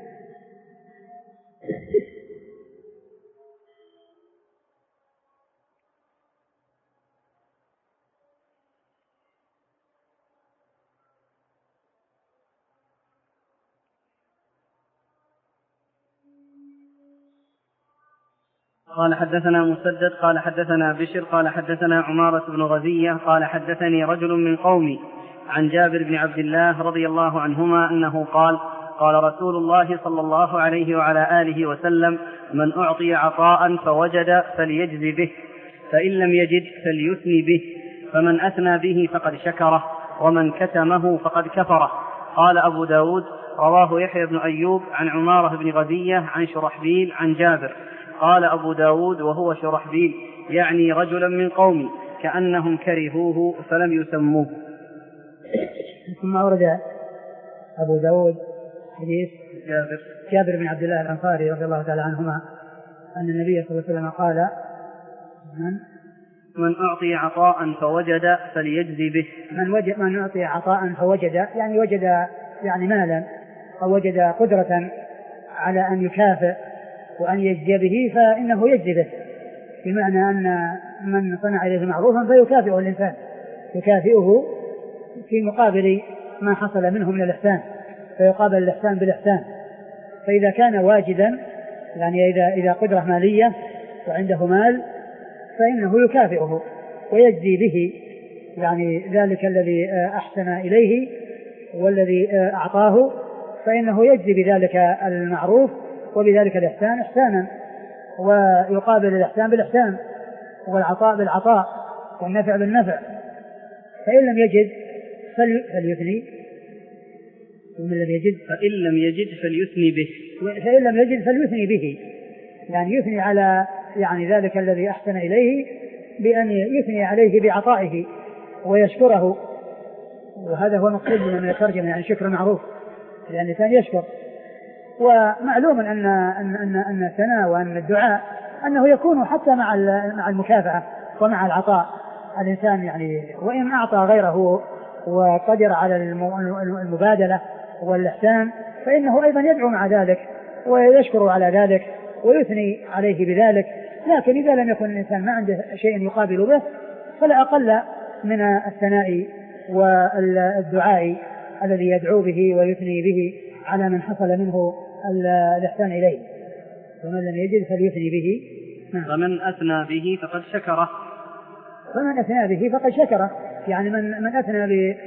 قال حدثنا مسدد قال حدثنا بشر قال حدثنا عمارة بن غزية قال حدثني رجل من قومي عن جابر بن عبد الله رضي الله عنهما أنه قال قال رسول الله صلى الله عليه وعلى آله وسلم من أعطي عطاء فوجد فليجزي به، فإن لم يجد فليثني به، فمن أثنى به فقد شكره، ومن كتمه فقد كفره. قال أبو داود رواه يحيى بن أيوب عن عمارة بن غزية عن شرحبيل عن جابر. قال أبو داود وهو شرحبيل يعني رجلا من قومي كأنهم كرهوه فلم يسموه. ثم أورد أبو داود حديث جابر جابر بن عبد الله الأنصاري رضي الله تعالى عنهما أن النبي صلى الله عليه وسلم قال من, من أعطي عطاء فوجد فليجزي به. من, وجد من أعطي عطاء فوجد يعني وجد يعني مالا أو وجد قدرة على أن يكافئ وأن يجزي به فإنه يجزي به، بمعنى أن من صنع إليه معروفا فيكافئه الإنسان، يكافئه في مقابل ما حصل منه من الإحسان، فيقابل الإحسان بالإحسان. فإذا كان واجدا يعني إذا, إذا قدرة مالية وعنده مال فإنه يكافئه ويجزي به يعني ذلك الذي أحسن إليه والذي أعطاه فإنه يجزي بذلك المعروف وبذلك الإحسان إحسانا، ويقابل الإحسان بالإحسان والعطاء بالعطاء والنفع بالنفع. فإن لم يجد فليثني ومن لم يجد فإن لم يجد فليثني به فإن لم يجد فليثني به، يعني يثني على يعني ذلك الذي أحسن إليه بأن يثني عليه بعطائه ويشكره، وهذا هو المقصود من الترجمة، يعني شكر معروف لأن الإنسان يشكر. ومعلوم أن أن أن أن الثناء وأن الدعاء أنه يكون حتى مع مع المكافأة ومع العطاء. الإنسان يعني وإن أعطى غيره وقدر على المبادلة والإحسان فإنه أيضا يدعو مع ذلك ويشكر على ذلك ويثني عليه بذلك. لكن إذا لم يكن الإنسان ما عنده شيء يقابل به فلا أقل من الثناء والدعاء الذي يدعو به ويثني به على من حصل منه الإحسان إليه. ومن لم يجد فليثني به. ومن أثنى به فقد شكره فمن أثنى به فقد شكره، يعني من من أثنى ب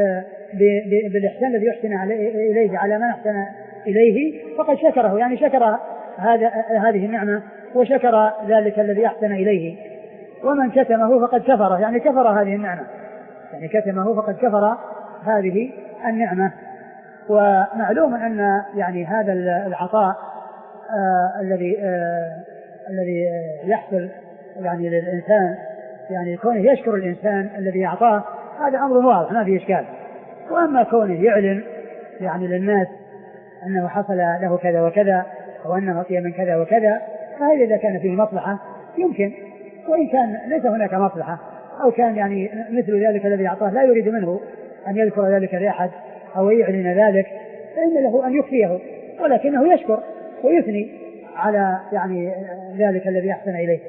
بالإحسان الذي يحسن إليه على من أحسن إليه فقد شكره، يعني شكر هذا هذه النعمة وشكر ذلك الذي أحسن إليه. ومن كتمه فقد كفره، يعني كفر هذه النعمة، يعني كتمه فقد كفر هذه النعمة. ومعلوم أن يعني هذا العطاء آه الذي آه الذي يحصل يعني للإنسان، يعني كونه يشكر الإنسان الذي أعطاه هذا أمر واضح ما فيه إشكال. وأما كونه يعلن يعني للناس أنه حصل له كذا وكذا أو أنه أعطي من كذا وكذا فهذا إذا كان فيه مصلحة يمكن، وإن كان ليس هناك مصلحة أو كان يعني مثل ذلك الذي أعطاه لا يريد منه أن يذكر ذلك لأحد أو يعلن ذلك فإن له أن يخفيه، ولكنه يشكر ويثني على يعني ذلك الذي أحسن إليه.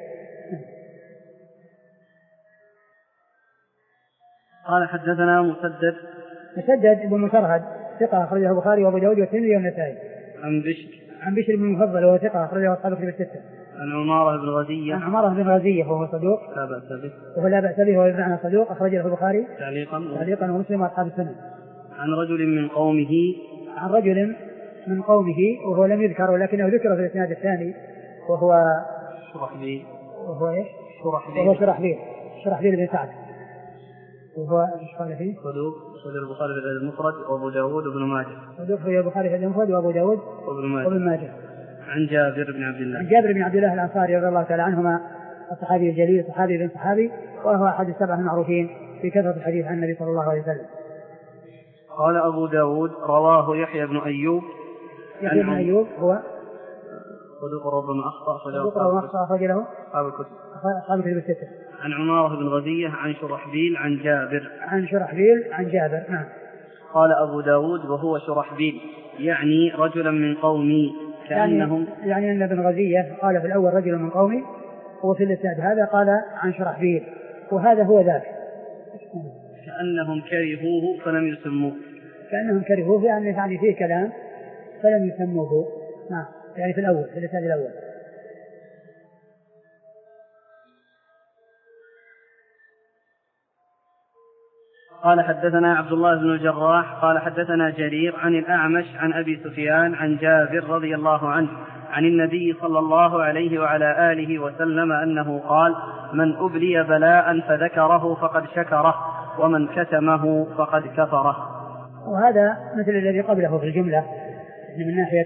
قال حدثنا مسدد مسدد بن مسرهد ثقة أخرجه البخاري وأبو داود والترمذي والنسائي. عن بشر عن بشر بن المفضل وهو ثقة أخرجه أصحاب الكتب الستة. عن عمارة بن غزية عن عمارة بن غزية وهو صدوق لا بأس به وهو لا بأس به وهو بمعنى صدوق أخرجه البخاري تعليقا تعليقا ومسلم وأصحاب السنة. عن رجل من قومه عن رجل من قومه وهو لم يذكر ولكنه ذكر في الإسناد الثاني وهو شرحبيل وهو إيش؟ شرحبيل وهو شرحبيل شرحبيل بن سعد وهو ايش قال فيه؟ صدوق صدوق البخاري في المفرد وابو داود وابن ماجه. صدوق في البخاري في المفرد وابو داود وابن ماجه. وابن ماجه. عن جابر بن عبد الله. عن جابر بن عبد الله الأنصاري رضي الله تعالى عنهما الصحابي الجليل صحابي بن صحابي وهو أحد السبعة المعروفين في كثرة الحديث عن النبي صلى الله عليه وسلم. قال أبو داود رواه يحيى بن أيوب. يحيى بن أيوب هو صدوق ربما أخطأ صدوق ربما أخطأ أخرج له أصحاب الكتب أصحاب الكتب الستة. عن عمارة بن غزية عن شرحبيل عن جابر. عن شرحبيل عن جابر. نعم. قال أبو داود وهو شرحبيل يعني رجلا من قومي كأنهم يعني, يعني أن ابن غزية قال في الأول رجل من قومي وفي الإسناد هذا قال عن شرحبيل وهذا هو ذاك. كأنهم كرهوه فلم يسموه كأنهم كرهوه يعني يعني فيه كلام فلم يسموه. نعم يعني في الأول في الإسناد الأول. قال حدثنا عبد الله بن الجراح قال حدثنا جرير عن الأعمش عن أبي سفيان عن جابر رضي الله عنه عن النبي صلى الله عليه وعلى آله وسلم أنه قال من أبلي بلاء فذكره فقد شكره ومن كتمه فقد كفره. وهذا مثل الذي قبله في الجملة من ناحية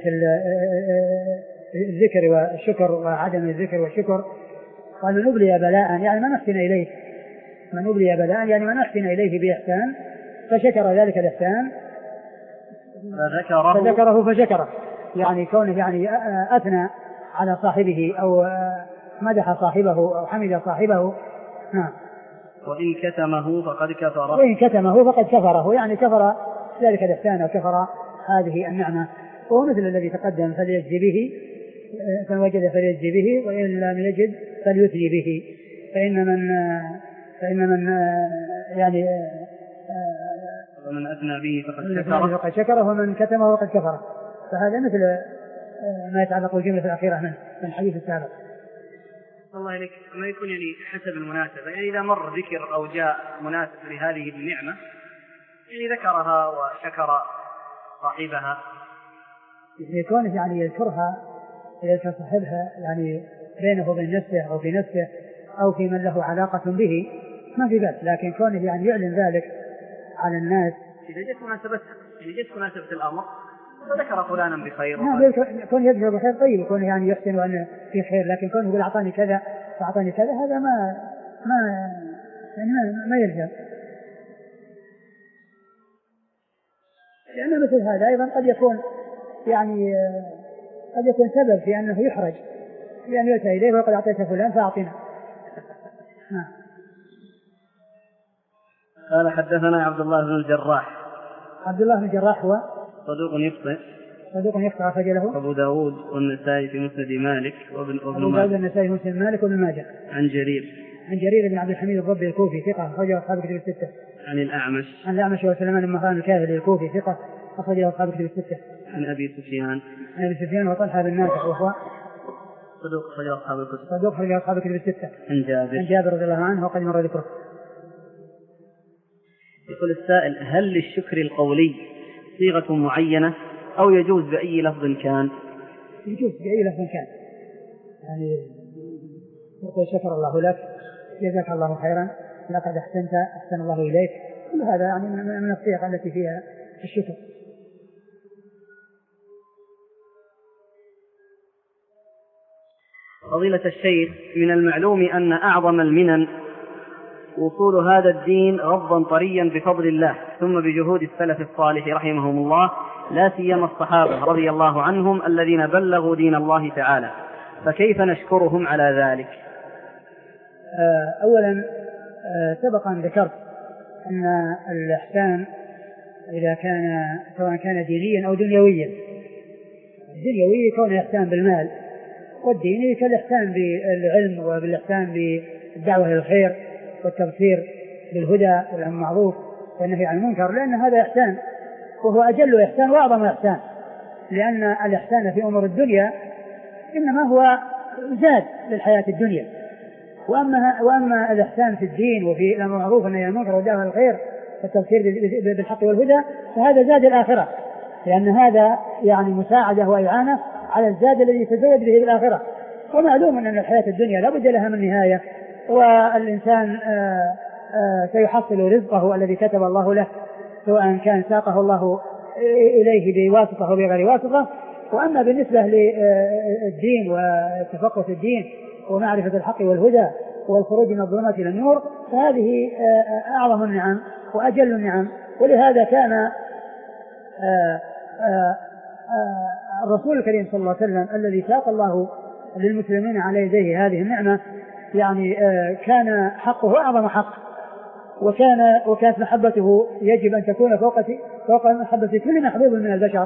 الذكر والشكر وعدم الذكر والشكر. قال من أبلي بلاء يعني من أحسن إليه من أبلي بلاء يعني من أحسن إليه بإحسان فشكر ذلك الإحسان فذكره, فذكره فشكره يعني كونه يعني أثنى على صاحبه أو مدح صاحبه أو حمد صاحبه. نعم. وإن كتمه فقد كفره وإن كتمه فقد كفره يعني كفر ذلك الإحسان أو كفر هذه النعمة. وهو مثل الذي تقدم فليجزي به فمن وجد فليجزي به وإن لم يجد فليثني به. فإن من فإن من يعني ومن أثنى به فقد شكره ومن كتمه فقد كفره. فهذا مثل ما يتعلق بالجملة الأخيرة من الحديث السابق. الله إليك ما يكون يعني حسب المناسبة، يعني إذا مر ذكر أو جاء مناسب لهذه النعمة يعني ذكرها وشكر صاحبها، يكون يعني يذكرها إذا كان صاحبها يعني بينه وبين نفسه أو في نفسه أو في من له علاقة به ما في بأس، لكن كونه يعني يعلن ذلك على الناس إذا جت مناسبة إذا جت مناسبة الأمر فذكر فلانا بخير نعم يكون يذكر بخير طيب، يكون يعني يحسن وأن في خير، لكن كونه يقول أعطاني كذا فأعطاني كذا هذا ما ما يعني ما, ما يلزم، لأن مثل هذا أيضا قد يكون يعني قد يكون سبب في أنه يحرج، لأن يؤتى إليه وقد أعطيت فلان فأعطنا. قال حدثنا عبد الله بن الجراح. عبد الله بن الجراح هو صدوق يخطئ صدوق يخطئ أخرج له أبو داود والنسائي في مسند مالك وابن أبو داود والنسائي في مسند مالك وابن ماجه. عن جرير عن جرير بن عبد الحميد الضبي الكوفي ثقة أخرجه أصحاب الكتب الستة. عن الأعمش عن الأعمش وسلمان بن مهران الكاهلي الكوفي ثقة أخرجه أصحاب الكتب الستة. عن أبي سفيان عن أبي سفيان وطلحة بن نافع وهو صدوق أخرجه أصحاب الكتب صدوق أخرجه أصحاب الكتب الستة. عن جابر عن جابر رضي الله عنه وقد مر ذكره. يقول السائل: هل للشكر القولي صيغة معينة أو يجوز بأي لفظ كان؟ يجوز بأي لفظ كان، يعني يقول شكر الله لك، جزاك الله خيرا، لقد أحسنت، أحسن الله إليك، كل هذا يعني من الصيغ التي فيها الشكر. فضيلة الشيخ، من المعلوم أن أعظم المنن وصول هذا الدين غضا طريا بفضل الله ثم بجهود السلف الصالح رحمهم الله، لا سيما الصحابة رضي الله عنهم الذين بلغوا دين الله تعالى، فكيف نشكرهم على ذلك؟ أولا سبق أن ذكرت أن الإحسان إذا كان سواء كان دينيا أو دنيويا، الدنيوي يكون إحسان بالمال، والديني كالإحسان بالعلم وبالإحسان بالدعوة إلى الخير والتبصير بالهدى والمعروف والنهي عن المنكر، لأن هذا إحسان وهو أجل إحسان وأعظم إحسان، لأن الإحسان في أمور الدنيا إنما هو زاد للحياة الدنيا، وأما, وأما الإحسان في الدين وفي الأمر المعروف والنهي عن المنكر والدعوة إلى الخير والتبصير بالحق والهدى فهذا زاد الآخرة، لأن هذا يعني مساعدة وإعانة على الزاد الذي يتزود به بالآخرة. ومعلوم أن الحياة الدنيا لا بد لها من نهاية، والإنسان آآ آآ سيحصل رزقه الذي كتب الله له، سواء كان ساقه الله إليه بواسطة أو بغير واسطة. وأما بالنسبة للدين والتفقه في الدين ومعرفة الحق والهدى والخروج من الظلمات إلى النور فهذه أعظم النعم وأجل النعم. ولهذا كان آآ آآ الرسول الكريم صلى الله عليه وسلم الذي ساق الله للمسلمين على يديه هذه النعمة يعني كان حقه أعظم حق، وكان وكانت محبته يجب أن تكون فوق فوق محبة كل محبوب من البشر،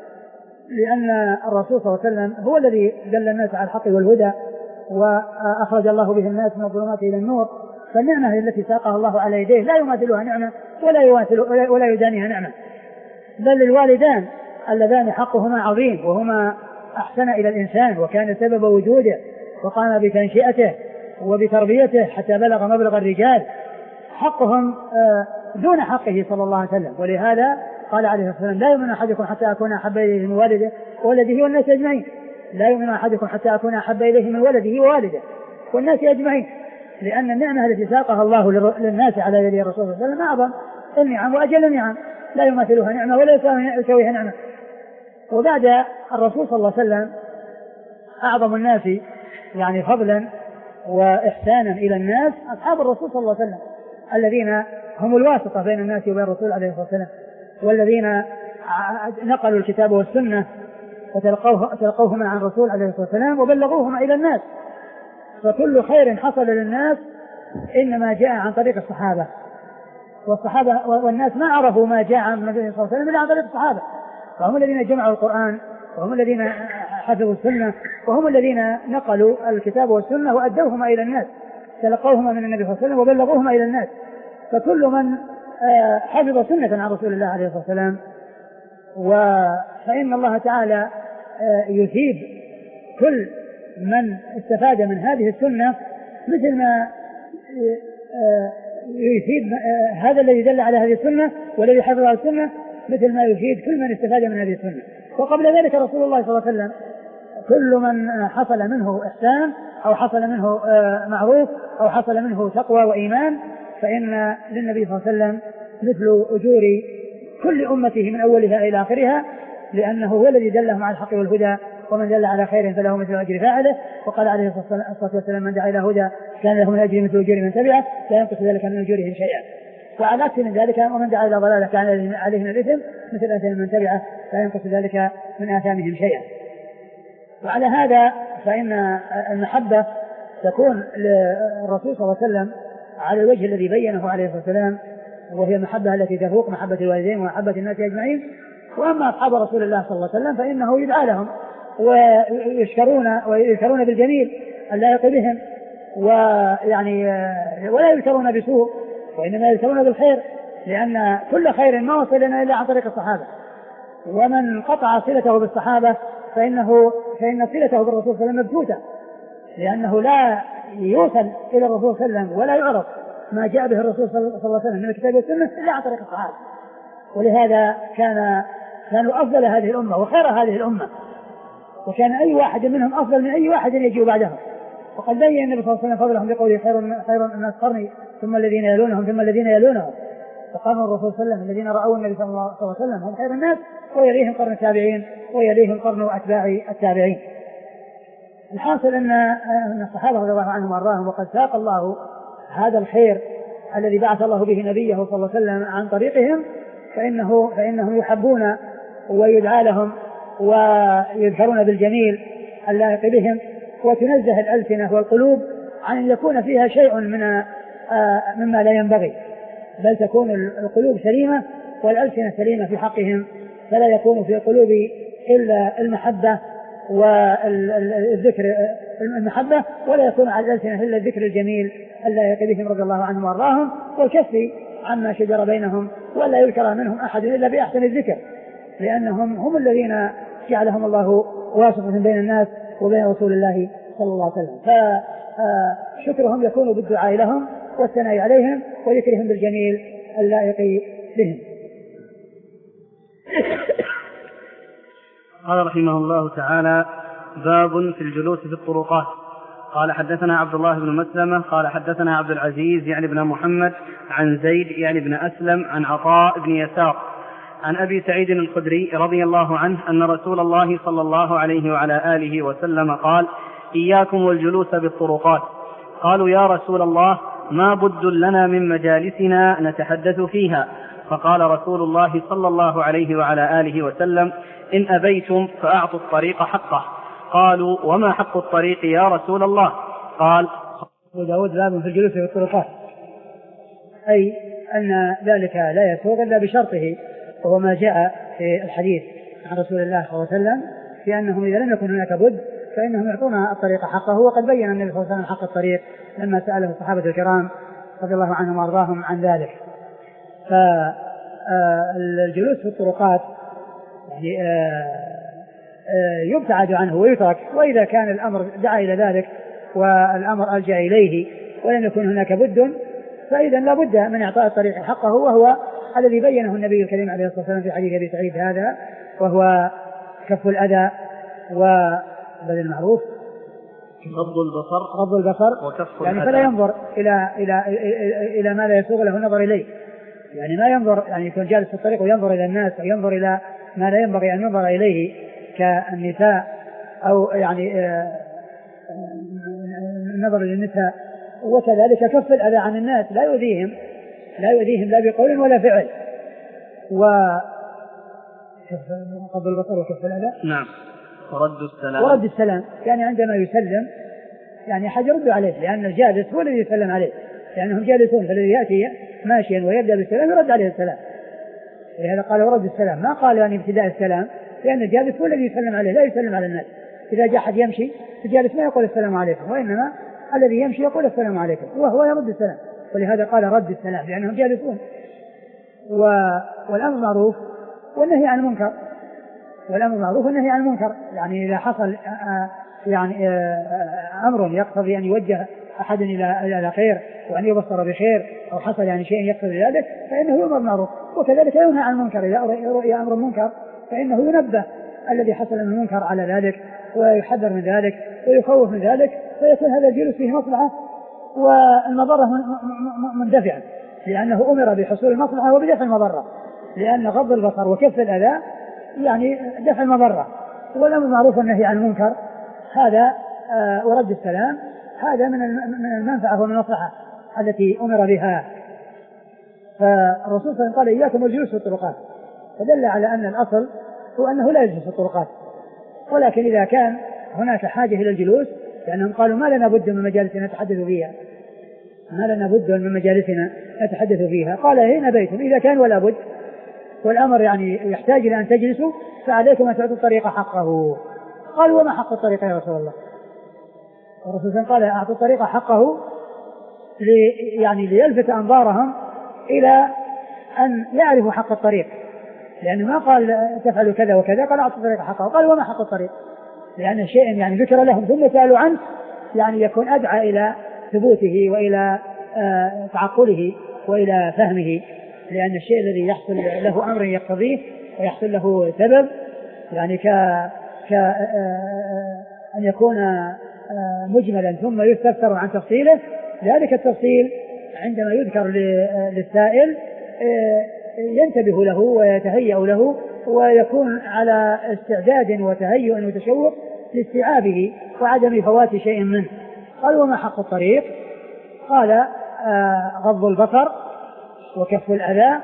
لأن الرسول صلى الله عليه وسلم هو الذي دل الناس على الحق والهدى وأخرج الله به الناس من الظلمات إلى النور. فالنعمة التي ساقها الله على يديه لا يماثلها نعمة ولا يماثل ولا يدانيها نعمة، بل الوالدان اللذان حقهما عظيم وهما أحسن إلى الإنسان وكان سبب وجوده وقام بتنشئته وبتربيته حتى بلغ مبلغ الرجال، حقهم دون حقه صلى الله عليه وسلم. ولهذا قال عليه الصلاة والسلام: لا يؤمن أحدكم حتى أكون أحب إليه من والده وولده والناس أجمعين. لا يؤمن أحدكم حتى أكون أحب إليه من ولده ووالده والناس أجمعين، لأن النعمة التي ساقها الله للناس على يد الرسول صلى الله عليه وسلم أعظم النعم وأجل النعم، لا يماثلها نعمة ولا يساويها نعمة. وبعد الرسول صلى الله عليه وسلم أعظم الناس يعني فضلا وإحسانا إلى الناس أصحاب الرسول صلى الله عليه وسلم، الذين هم الواسطة بين الناس وبين الرسول عليه الصلاة والسلام، والذين نقلوا الكتاب والسنة وتلقوه تلقوهما عن الرسول عليه الصلاة والسلام وبلغوهما إلى الناس. فكل خير حصل للناس إنما جاء عن طريق الصحابة، والصحابة والناس ما عرفوا ما جاء عن النبي صلى الله عليه وسلم إلا عن طريق الصحابة، وهم الذين جمعوا القرآن وهم الذين حفظوا السنة وهم الذين نقلوا الكتاب والسنة وأدوهما إلى الناس، تلقوهما من النبي صلى الله عليه وسلم وبلغوهما إلى الناس. فكل من حفظ سنة عن رسول الله عليه الصلاة والسلام فإن الله تعالى يثيب كل من استفاد من هذه السنة مثل ما يفيد هذا الذي دل على هذه السنة والذي حفظ على السنة مثل ما يفيد كل من استفاد من هذه السنة. وقبل ذلك رسول الله صلى الله عليه وسلم كل من حصل منه إحسان أو حصل منه معروف أو حصل منه تقوى وإيمان فإن للنبي صلى الله عليه وسلم مثل أجور كل أمته من أولها إلى آخرها، لأنه هو الذي دلهم على الحق والهدى، ومن دل على خير فله مثل أجر فاعله. وقال عليه الصلاة والسلام من دعا إلى هدى كان له من أجر مثل أجور من تبعه لا ينقص ذلك من أجورهم شيئا. وعلى عكس من ذلك ومن دعا إلى ضلالة كان عليه من الإثم مثل أثم من تبعه لا ينقص ذلك من آثامهم شيئا. وعلى هذا فإن المحبة تكون للرسول صلى الله عليه وسلم على الوجه الذي بينه عليه الصلاة والسلام، وهي المحبة التي تفوق محبة الوالدين ومحبة الناس أجمعين. وأما أصحاب رسول الله صلى الله عليه وسلم فإنه يدعى لهم ويشكرون ويذكرون بالجميل اللائق بهم، ويعني ولا يذكرون بسوء وإنما يذكرون بالخير، لأن كل خير ما وصلنا إلا عن طريق الصحابة. ومن قطع صلته بالصحابة فإنه فإن صلته بالرسول صلى الله عليه وسلم مبتوتة، لأنه لا يوصل إلى الرسول صلى الله عليه وسلم ولا يعرف ما جاء به الرسول صلى الله عليه وسلم من الكتاب والسنة إلا عن طريق الصحابة. ولهذا كان كانوا أفضل هذه الأمة وخير هذه الأمة، وكان أي واحد منهم أفضل من أي واحد يجي بعدهم. وقد بين النبي صلى الله عليه وسلم فضلهم بقوله خير خير الناس قرني ثم الذين يلونهم ثم الذين يلونهم. فقام الرسول صلى الله عليه وسلم الذين رأوا النبي صلى الله عليه وسلم هم خير الناس، ويليهم قرن التابعين ويليهم قرن أتباع التابعين. الحاصل أن الصحابة رضي الله عنهم وأرضاهم وقد ساق الله هذا الخير الذي بعث الله به نبيه صلى الله عليه وسلم عن طريقهم، فإنه فإنهم يحبون ويدعى لهم ويذكرون بالجميل اللائق بهم، وتنزه الألسنة والقلوب عن أن يكون فيها شيء من مما لا ينبغي، بل تكون القلوب سليمة والألسنة سليمة في حقهم، فلا يكون في القلوب إلا المحبة والذكر المحبة، ولا يكون على الألسنة إلا الذكر الجميل اللائق بهم رضي الله عنهم وأرضاهم، والكف عما شجر بينهم، ولا يذكر منهم أحد إلا بأحسن الذكر، لأنهم هم الذين جعلهم الله واسطة بين الناس وبين رسول الله صلى الله عليه وسلم. فشكرهم يكون بالدعاء لهم والثناء عليهم وذكرهم بالجميل اللائق بهم. قال رحمه الله تعالى: باب في الجلوس في الطرقات. قال حدثنا عبد الله بن مسلمة قال حدثنا عبد العزيز يعني بن محمد عن زيد يعني بن أسلم عن عطاء بن يسار عن أبي سعيد الخدري رضي الله عنه أن رسول الله صلى الله عليه وعلى آله وسلم قال: إياكم والجلوس بالطرقات. قالوا: يا رسول الله ما بد لنا من مجالسنا نتحدث فيها. فقال رسول الله صلى الله عليه وعلى آله وسلم: إن أبيتم فأعطوا الطريق حقه. قالوا: وما حق الطريق يا رسول الله؟ قال: أبو داود باب في الجلوس في الطرقات، أي أن ذلك لا يسوغ إلا بشرطه، وهو ما جاء في الحديث عن رسول الله صلى الله عليه وسلم في أنهم إذا لم يكن هناك بد فإنهم يعطون الطريق حقه. وقد بين النبي صلى الله عليه وسلم حق الطريق لما سأله الصحابة الكرام رضي الله عنهم وأرضاهم عن ذلك. فالجلوس في الطرقات يعني يبتعد عنه ويترك، وإذا كان الأمر دعا إلى ذلك والأمر ألجأ إليه ولم يكن هناك بد فإذا لا بد من إعطاء الطريق حقه، وهو الذي بينه النبي الكريم عليه الصلاة والسلام في حديث أبي سعيد هذا، وهو كف الأذى وبذل المعروف، غض البصر غض البصر وكف يعني فلا ينظر إلى إلى إلى ما لا يسوغ له النظر إليه، يعني ما ينظر يعني يكون جالس في الطريق وينظر إلى الناس أو ينظر إلى ما لا ينبغي أن ينظر إليه كالنساء أو يعني النظر للنساء، وكذلك كف الأذى عن الناس لا يؤذيهم لا يؤذيهم لا بقول ولا فعل، وغض البصر وكف الأذى. نعم. ورد السلام ورد السلام يعني عندما يسلم يعني أحد يرد عليه، لأن الجالس هو الذي يسلم عليه، لأنهم جالسون، فالذي يأتي ماشيا ويبدأ بالسلام يرد عليه السلام. لهذا قال ورد السلام، ما قال يعني ابتداء السلام، لأن الجالس هو الذي يسلم عليه لا يسلم على الناس. إذا جاء أحد يمشي الجالس ما يقول السلام عليكم، وإنما الذي يمشي يقول السلام عليكم وهو يرد السلام، ولهذا قال رد السلام لأنهم جالسون. و... والأمر معروف والنهي عن المنكر، والأمر معروف والنهي عن المنكر، يعني إذا حصل يعني أمر يقتضي أن يوجه أحد إلى إلى خير وأن يبصر بخير أو حصل يعني شيء يقتضي ذلك فإنه يؤمر بالمعروف، وكذلك ينهى عن المنكر إذا رؤي أمر منكر فإنه ينبه الذي حصل من المنكر على ذلك ويحذر من ذلك ويخوف من ذلك، فيكون هذا الجلوس فيه مصلحة والمضرة مندفعة، لأنه أمر بحصول المصلحة وبدفع المضرة، لأن غض البصر وكف الأذى يعني دفع المضرة، والأمر بالمعروف والنهي عن المنكر هذا آه ورد السلام هذا من من المنفعة ومن المصلحة التي أمر بها. فالرسول صلى الله عليه وسلم قال إياكم والجلوس في الطرقات، فدل على أن الأصل هو أنه لا يجلس في الطرقات، ولكن إذا كان هناك حاجة إلى الجلوس لأنهم قالوا ما لنا بد من مجالسنا نتحدث فيها ما لنا بد من مجالسنا نتحدث فيها قال هنا بيتم إذا كان ولا بد والأمر يعني يحتاج إلى أن تجلسوا فعليكم أن تعطوا الطريق حقه. قالوا وما حق الطريق يا رسول الله؟ الرسول صلى الله عليه وسلم قال أعطوا الطريق حقه لي يعني ليلفت أنظارهم إلى أن يعرفوا حق الطريق، لأنه ما قال تفعلوا كذا وكذا، قال أعطوا الطريق حقه. قال وما حق الطريق؟ لأن شيء يعني ذكر لهم ثم سألوا عنه يعني يكون أدعى إلى ثبوته وإلى آه تعقله وإلى فهمه، لأن الشيء الذي يحصل له أمر يقتضيه ويحصل له سبب يعني ك ك أن يكون مجملا ثم يستفسر عن تفصيله، ذلك التفصيل عندما يذكر للسائل ينتبه له ويتهيأ له ويكون على استعداد وتهيؤ وتشوق لاستيعابه وعدم فوات شيء منه. قال وما حق الطريق؟ قال غض البصر وكف الأذى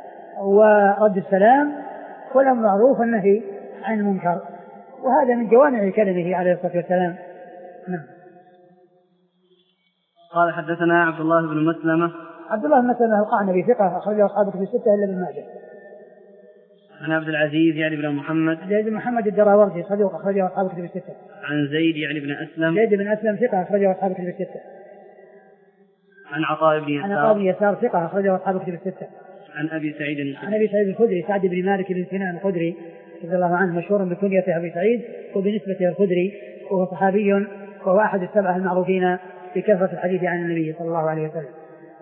ورد السلام والأمر بالمعروف والنهي عن المنكر، وهذا من جوامع كلمه عليه الصلاة والسلام. نعم. قال حدثنا عبد الله بن مسلمة. عبد الله بن مسلمة القعنبي ثقة أخرجه أصحاب الكتب الستة إلا ابن ماجه. عن عبد العزيز يعني بن محمد. زيد بن محمد الدراوردي صدوق أخرجه أصحاب الكتب الستة. عن زيد يعني بن أسلم. زيد بن أسلم ثقة أخرجه أصحاب الكتب الستة. عن عطاء بن يسار. عن عطاء بن يسار ثقة أخرجه أصحاب الكتب الستة. عن أبي سعيد الخدري. عن أبي سعيد الخدري سعد بن مالك بن سنان الخدري رضي الله عنه مشهور بكنيته أبي سعيد وبنسبته الخدري، وهو صحابي وهو أحد السبعة المعروفين بكثرة الحديث عن النبي صلى الله عليه وسلم.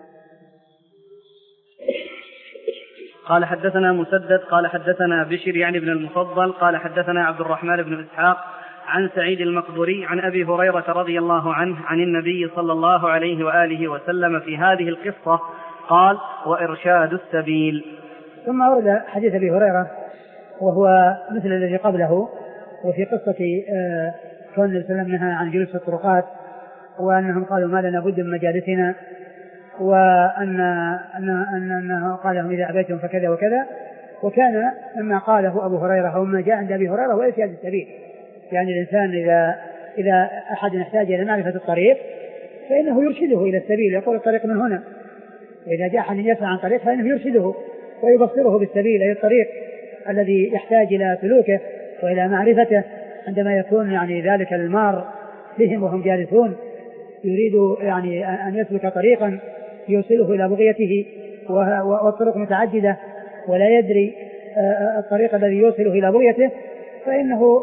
قال حدثنا مسدد قال حدثنا بشر يعني بن المفضل قال حدثنا عبد الرحمن بن إسحاق عن سعيد المقبري عن أبي هريرة رضي الله عنه عن النبي صلى الله عليه وآله وسلم في هذه القصة قال وإرشاد السبيل. ثم ورد حديث أبي هريرة وهو مثل الذي قبله، وفي قصة كون النبي صلى الله عليه وسلم نهى عن جلوس الطرقات وأنهم قالوا ما لنا بد من مجالسنا، وأن أن أنه قال لهم إذا أبيتم فكذا وكذا، وكان مما قاله أبو هريرة أو ما جاء عند أبي هريرة هو إرشاد السبيل، يعني الإنسان إذا إذا أحد يحتاج إلى معرفة الطريق فإنه يرشده إلى السبيل، يقول الطريق من هنا، وإذا جاء أحد يسعى عن طريق فإنه يرشده ويبصره بالسبيل أي الطريق الذي يحتاج إلى سلوكه وإلى معرفته، عندما يكون يعني ذلك المار بهم وهم جالسون يريد يعني أن يسلك طريقا يوصله إلى بغيته والطرق متعددة ولا يدري الطريق الذي يوصله إلى بغيته، فإنه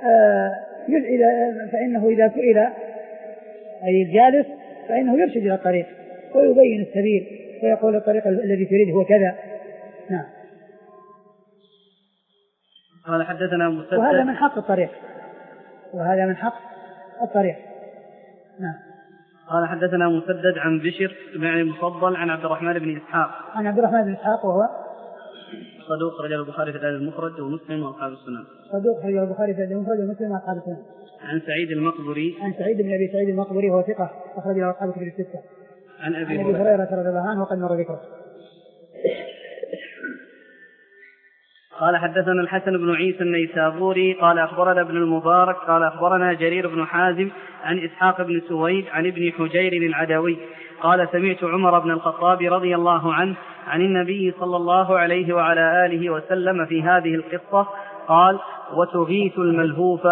فإنه إذا سئل أي الجالس فإنه يرشد إلى الطريق ويبين السبيل ويقول الطريق الذي تريد هو كذا. نعم. قال حدثنا مسدد وهذا من حق الطريق وهذا من حق الطريق. نعم. قال حدثنا مسدد عن بشر بن المفضل عن عبد الرحمن بن إسحاق عن عبد الرحمن بن إسحاق وهو صدوق رجل البخاري في الأدب المفرد ومسلم وأصحاب السنن. صدوق رجل البخاري في الأدب المفرد ومسلم وأصحاب السنن. عن سعيد المقبري عن سعيد بن أبي سعيد المقبري وهو ثقة أخرج له أصحاب الكتب الستة. عن أبي هريرة رضي الله عنه وقد مر ذكره. قال حدثنا الحسن بن عيسى النيسابوري قال أخبرنا ابن المبارك قال أخبرنا جرير بن حازم عن إسحاق بن سويد عن ابن حجير العدوي قال سمعت عمر بن الخطاب رضي الله عنه عن النبي صلى الله عليه وعلى آله وسلم في هذه القصة قال وتغيث الملهوف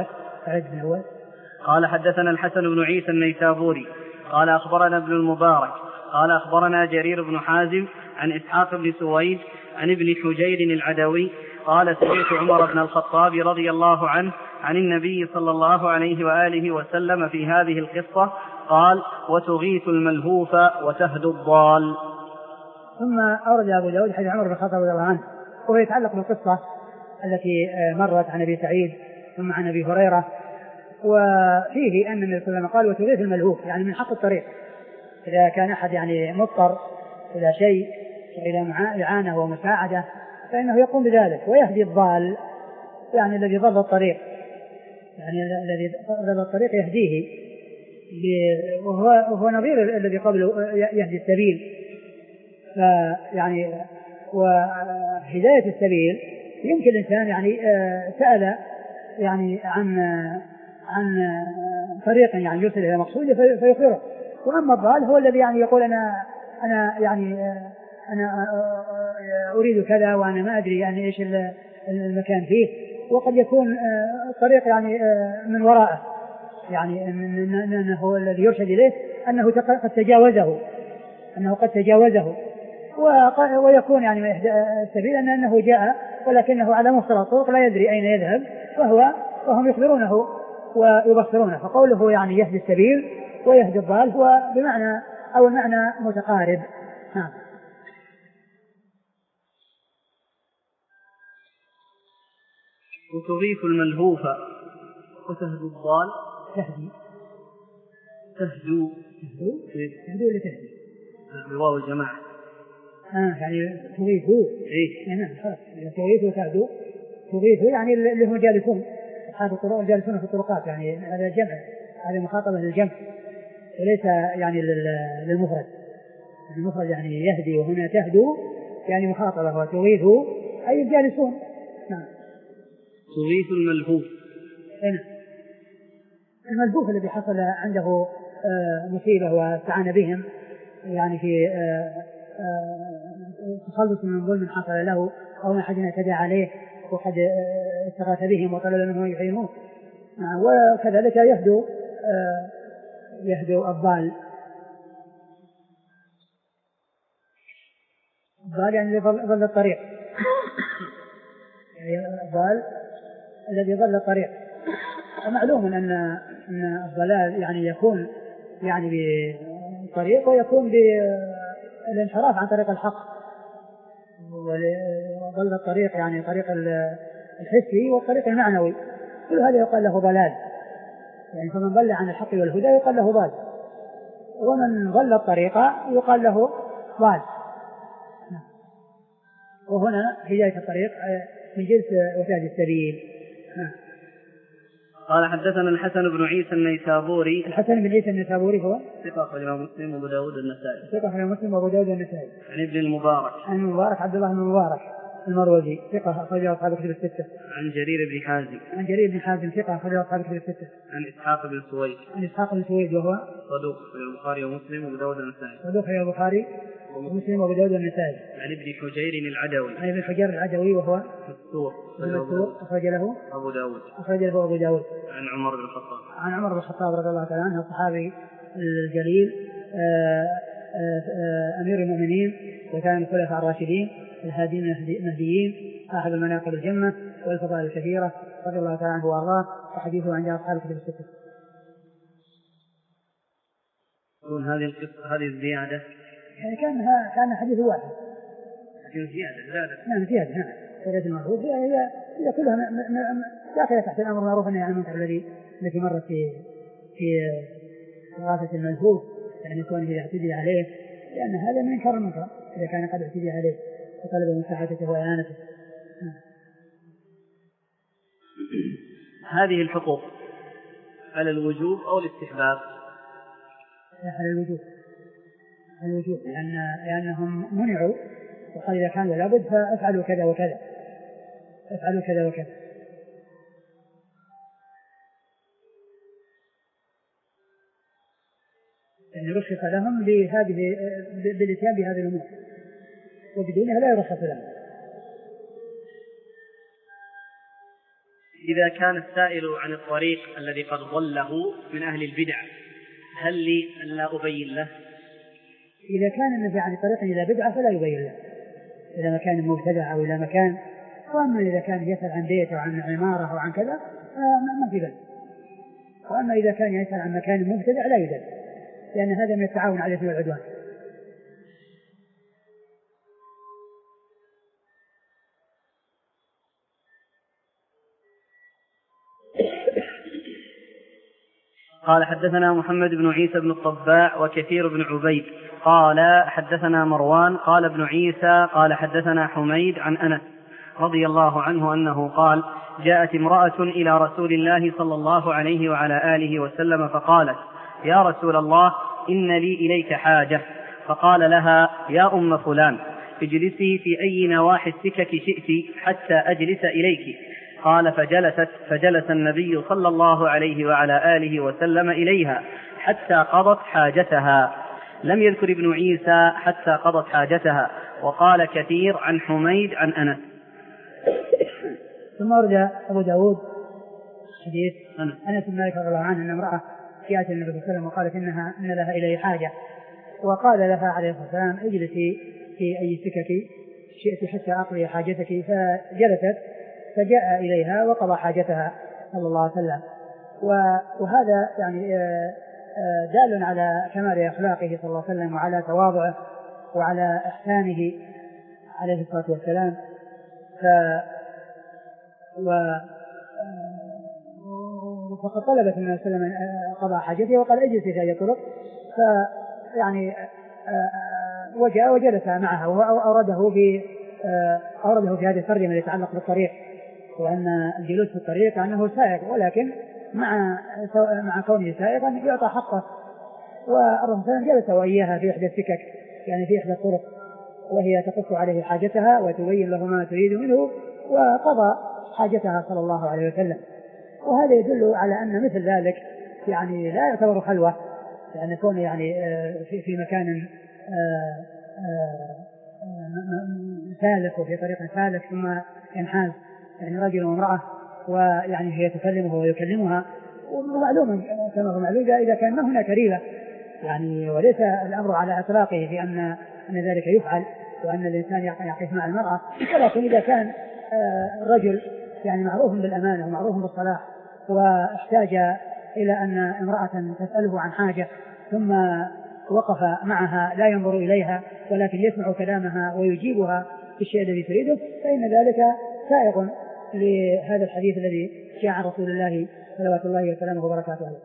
قال حدثنا الحسن بن عيسى النيسابوري قال أخبرنا ابن المبارك قال أخبرنا جرير بن حازم عن إسحاق بن سويد عن ابن حجير العدوي قال سمعت عمر بن الخطاب رضي الله عنه عن النبي صلى الله عليه وآله وسلم في هذه القصة قال وتغيث الملهوف وتهدو الضال. ثم أورد أبو داود حديث عمر بن الخطاب رضي الله عنه وهو يتعلق بالقصة التي مرت عن أبي سعيد ثم عن أبي هريرة، وفيه أن النبي صلى الله عليه وسلم قال وتغيث الملهوف يعني من حق الطريق، إذا كان أحد يعني مضطر إلى شيء وإلى إعانة ومساعدة فإنه يقوم بذلك، ويهدي الضال يعني الذي ضل الطريق، يعني الذي ضل الطريق يهديه، وهو, وهو نظير الذي قبله يهدي السبيل. فيعني وهداية السبيل يمكن الإنسان يعني سأل يعني عن عن طريق يعني يوصل إلى مقصوده فيخبره، وأما الضال هو الذي يعني يقول أنا أنا يعني أنا أريد كذا وأنا ما أدري يعني إيش المكان فيه، وقد يكون الطريق يعني من وراءه، يعني أنه الذي يرشد إليه أنه قد تجاوزه أنه قد تجاوزه ويكون يعني السبيل أنه جاء ولكنه على مفترق الطرق لا يدري أين يذهب، وهو وهم يخبرونه ويبصرونه، فقوله يعني يهدي السبيل ويهدي الضال هو بمعنى أو المعنى متقارب. نعم. وتغيث الملهوف وتهدو الضال. تهدي تهدو تهدو تهدو ولا تهدي بواو الجماعة. آه يعني تغيثوا إيه نعم خلاص تغيثوا تهدو تغيثوا يعني اللي هم جالسون أصحاب الطرق جالسون في الطرقات، يعني هذا جمع، هذه مخاطبة للجمع وليس يعني للمفرد. المفرد يعني يهدي وهنا تهدو يعني مخاطبة، وتغيثوا أي الجالسون. نعم. تغيث الملهوف. هنا الملهوف الذي حصل عنده مصيبة واستعان بهم يعني في تخلص من ظلم حصل له أو من أحد اعتدى عليه وقد استغاث بهم وطلب منهم يحيينوه، وكذلك يهدو يهدو الضال. الضال يعني ضل الطريق، الضال الذي ضل الطريق. معلوم أن أن الضلال يعني يكون يعني بالطريق ويكون بالانحراف عن طريق الحق، وضل الطريق يعني طريق الحسي والطريق المعنوي، كل هذا يقال له ضلال، يعني فمن ضل عن الحق والهدى يقال له ضال، ومن ضل الطريق يقال له ضال. وهنا هداية الطريق من جنس وتهدي السبيل. قال حدثنا الحسن بن عيسى النيسابوري. الحسن بن عيسى النيسابوري هو ثقة أخرجه مسلم وأبو داود والنسائي. ثقة أخرجه مسلم وأبو داود والنسائي. عن ابن المبارك. عن المبارك عبد الله بن المبارك المروزي ثقة أخرجه أصحاب الكتب الستة. عن جرير بن حازم. عن جرير بن حازم ثقة أخرجه أصحاب الكتب الستة. عن إسحاق بن سويد. عن إسحاق بن سويد وهو صدوق في البخاري ومسلم وأبو داود والنسائي. صدوق في البخاري ومسلم وأبو داود والنسائي. عن ابن حجير العدوي. عن ابن حجير العدوي وهو مستور. مستور أخرج له أبو داود. أخرج له أبو داود. عن عمر بن الخطاب. عن عمر بن الخطاب رضي الله تعالى عنه الصحابي الجليل أمير المؤمنين وكان الخلفاء الراشدين الهادين المهديين صاحب المناقب الجمة والفضائل الكثيرة رضي الله تعالى عنه وأرضاه، وحديثه عند أصحاب الكتب الستة. يقول هذه القصة هذه الزيادة يعني كان كان حديث واحد لكن زيادة زادت. نعم زيادة نعم زيادة المعروف هي هي هي كلها داخلة تحت الأمر المعروف والنهي عن المنكر الذي التي مرت في في إغاثة الملهوف، يعني كونه يعتدي عليه، لأن هذا من إنكار المنكر إذا كان قد اعتدي عليه وطلب مساعدته وإعانته. هذه الحقوق على الوجوب أو الاستحباب؟ على الوجوب على الوجوب لأن لأنهم منعوا وقال إذا كان لابد فافعلوا كذا وكذا افعلوا كذا وكذا. يعني رخص لهم بهذه بالاتيان بهذه الأمور وبدونها لا يرخص لهم. إذا كان السائل عن الطريق الذي قد ضله من أهل البدع هل لي أن لا أبين له؟ إذا كان النبي عن طريق إلى بدعة فلا يبين له، إلى مكان مبتدع أو إلى مكان وأما إذا كان يسأل عن بيت أو عن عمارة أو عن كذا ما في بأس. وأما إذا كان يسأل عن مكان مبتدع لا يوجد، لأن هذا من التعاون على الإثم والعدوان. قال حدثنا محمد بن عيسى بن الطباع وكثير بن عبيد قال حدثنا مروان قال ابن عيسى قال حدثنا حميد عن أنس رضي الله عنه أنه قال جاءت امرأة إلى رسول الله صلى الله عليه وعلى آله وسلم فقالت يا رسول الله إن لي إليك حاجة، فقال لها يا أم فلان اجلسي في أي نواحي السكك شئت حتى أجلس إليك. قال فجلست فجلس النبي صلى الله عليه وعلى آله وسلم إليها حتى قضت حاجتها. لم يذكر ابن عيسى حتى قضت حاجتها. وقال كثير عن حميد عن أنس. ثم ورد أبو داود حديث أنس بن مالك رضي الله عنه أن امرأة جاءت النبي صلى الله عليه وسلم وقالت إنها إن لها إليه حاجة، وقال لها عليه الصلاة والسلام اجلسي في أي سكك شئت حتى أقضي حاجتك، فجلست فجاء إليها وقضى حاجتها صلى الله عليه وسلم. وهذا يعني دال على كمال أخلاقه صلى الله عليه وسلم وعلى تواضعه وعلى إحسانه عليه الصلاة والسلام. ف و فقد طلبت النبي صلى الله عليه وسلم قضاء حاجته وقال اجلسي في أي طرق، فيعني وجاء وجلس معها وأورده في أورده في هذه الترجمة التي تتعلق بالطريق، وأن الجلوس في الطريق أنه سائق، ولكن مع مع كونه سائقا يعطى حقه. والرسول صلى الله عليه وسلم جلس وإياها في إحدى السكك يعني في إحدى الطرق، وهي تقص عليه حاجتها وتبين له ما تريد منه، وقضى حاجتها صلى الله عليه وسلم. وهذا يدل على أن مثل ذلك يعني لا يعتبر خلوة، لأن يكون يعني في في مكان سالك وفي طريق سالك ثم ينحاز يعني رجل وامرأة ويعني هي تكلمه ويكلمها، ومعلوم كما هو معلوم إذا كان ما هناك ريبة يعني، وليس الأمر على إطلاقه في أن أن ذلك يفعل وأن الإنسان يقف مع المرأة، ولكن إذا كان الرجل يعني معروف بالأمانة ومعروف بالصلاح واحتاج إلى أن امرأة تسأله عن حاجة ثم وقف معها لا ينظر إليها ولكن يسمع كلامها ويجيبها في الشيء الذي تريده، فإن ذلك سائغ لهذا الحديث الذي جاء عن رسول الله صلوات الله وسلامه وبركاته عليه.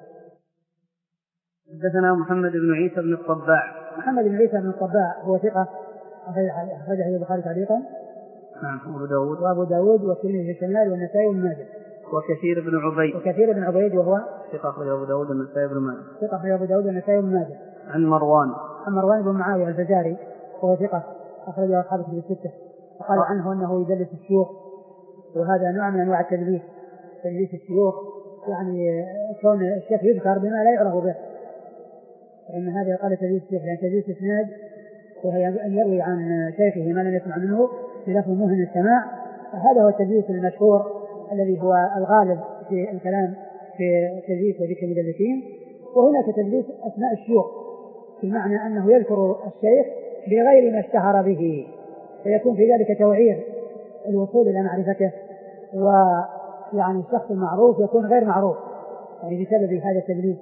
حدثنا محمد بن عيسى بن الطباع. محمد بن عيسى بن الطباع هو ثقة أخرجه البخاري تعليقا. نعم. أبو داود وأبو داود والترمذي في الشمال والنسائي وابن ماجه. وكثير بن عبيد. وكثير بن عبيد وهو ثقة أخرجه أبو داود والنسائي وابن ماجه. ثقة أخرجه أبو داود والنسائي وابن ماجه. عن مروان. عن مروان بن معاوية الفزاري وهو ثقة أخرجه أصحاب كتب الستة. وقال عنه أنه يدلس الشيوخ، وهذا نوع من أنواع التدليس، تدليس الشيوخ يعني كون الشيخ يذكر بما لا يعرف به، فإن هذا قال تدليس الشيخ لأن تدليس إسناد وهي أن يروي عن شيخه ما لم يسمع منه بلفظ مهن السماع، فهذا هو التدليس المشهور الذي هو الغالب في الكلام في تدليس وذكر المدلسين. وهناك تدليس أسماء الشيوخ بمعنى أنه يذكر الشيخ بغير ما اشتهر به، فيكون في ذلك توعير الوصول إلى معرفته، ويعني الشخص المعروف يكون غير معروف يعني بسبب هذا التدليس.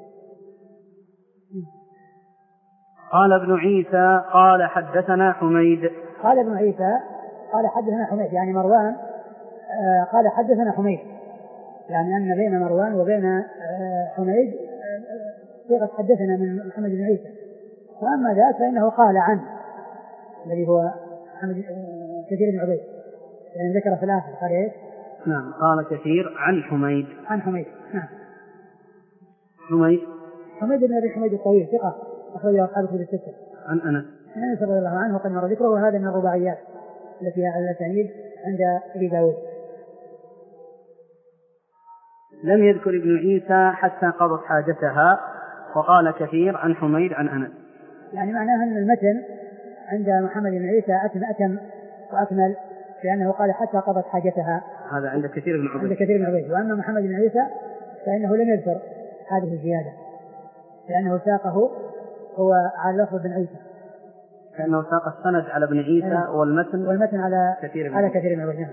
قال ابن عيسى قال حدثنا حميد. قال ابن عيسى قال حدثنا حميد يعني مروان آه قال حدثنا حميد، يعني أن بين مروان وبين آه حميد صيغة آه حدثنا من محمد بن عيسى. وأما ذاك فإنه قال عنه الذي هو محمد آه كثير بن عبيد يعني ذكر في الآخر قال إيش؟ نعم. قال كثير عن حميد. عن حميد. نعم. حميد حميد بن أبي حميد الطويل ثقة أخرجه أصحاب الكتب الستة. عن أنس. أنس رضي الله عنه وقد مر ذكره، وهذا من الرباعيات التي على الأسانيد عند أبي داود. لم يذكر ابن عيسى حتى قضت حاجتها. وقال كثير عن حميد عن أنس. يعني معناها أن المتن عند محمد بن عيسى أتم أتم وأكمل، لأنه قال حتى قضت حاجتها. هذا عند كثير بن عبيد. عند كثير بن عبيد. وأما محمد بن عيسى فإنه لم يذكر هذه الزيادة، لأنه ساقه هو على لفظ بن عيسى. كأنه ساق السند على ابن عيسى والمتن والمتن على كثير على كثير من الوجه.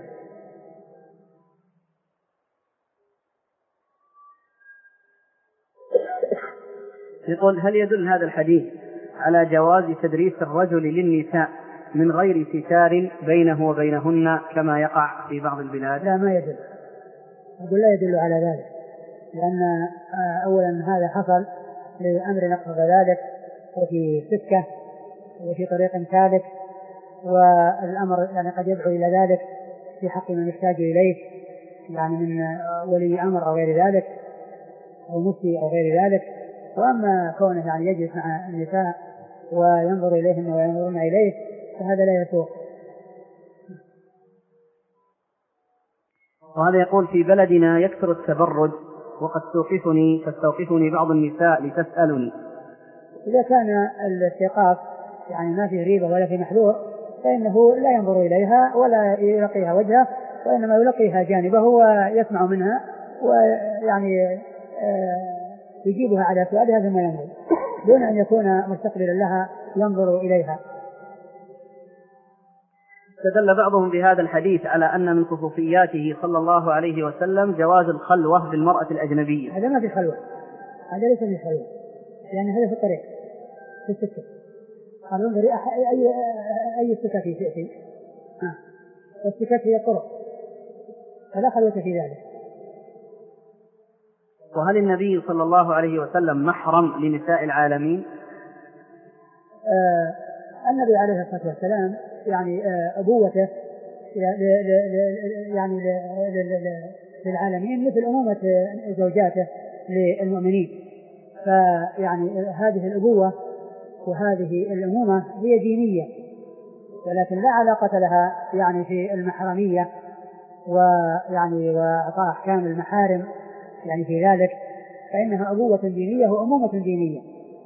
يقول: هل يدل هذا الحديث على جواز تدريس الرجل للنساء من غير ستار بينه وبينهن كما يقع في بعض البلاد؟ لا، ما يدل. أقول لا يدل على ذلك، لأن أولا هذا حصل لأمر نقض ذلك وفي سكة وفي طريق ثالث، والأمر يعني قد يدعو إلى ذلك في حق من يحتاج إليه، يعني من ولي أمر أو غير ذلك أو مفتي أو غير ذلك. وأما كونه يعني يجلس مع النساء وينظر إليهن وينظرون إليه فهذا لا يسوق. وهذا يقول: في بلدنا يكثر التبرج وقد توقفني تستوقفني بعض النساء لتسألني. إذا كان الاستيقاف يعني ما في ريبة ولا في محذور فإنه لا ينظر إليها ولا يلقيها وجهه، وإنما يلقيها جانبه ويسمع منها ويعني يجيبها على سؤالها ثم ينظر دون أن يكون مستقبلا لها ينظر إليها. استدل بعضهم بهذا الحديث على أن من خصوصياته صلى الله عليه وسلم جواز الخلوة بالمرأة الأجنبية. هذا ما في خلوة، هذا ليس في خلوة، يعني هذا في الطريق في السكة. قالوا انظري أي أي سكة في شيء ها والسكة هي الطرق، فلا خلوة في ذلك. وهل النبي صلى الله عليه وسلم محرم لنساء العالمين؟ آه النبي عليه الصلاة والسلام يعني آه أبوته يعني للعالمين مثل أمومة زوجاته للمؤمنين، فيعني هذه الأبوة وهذه الأمومة هي دينية، ولكن لا علاقة لها يعني في المحرمية ويعني وإعطاء أحكام المحارم يعني في ذلك، فإنها أبوة دينية وأمومة دينية.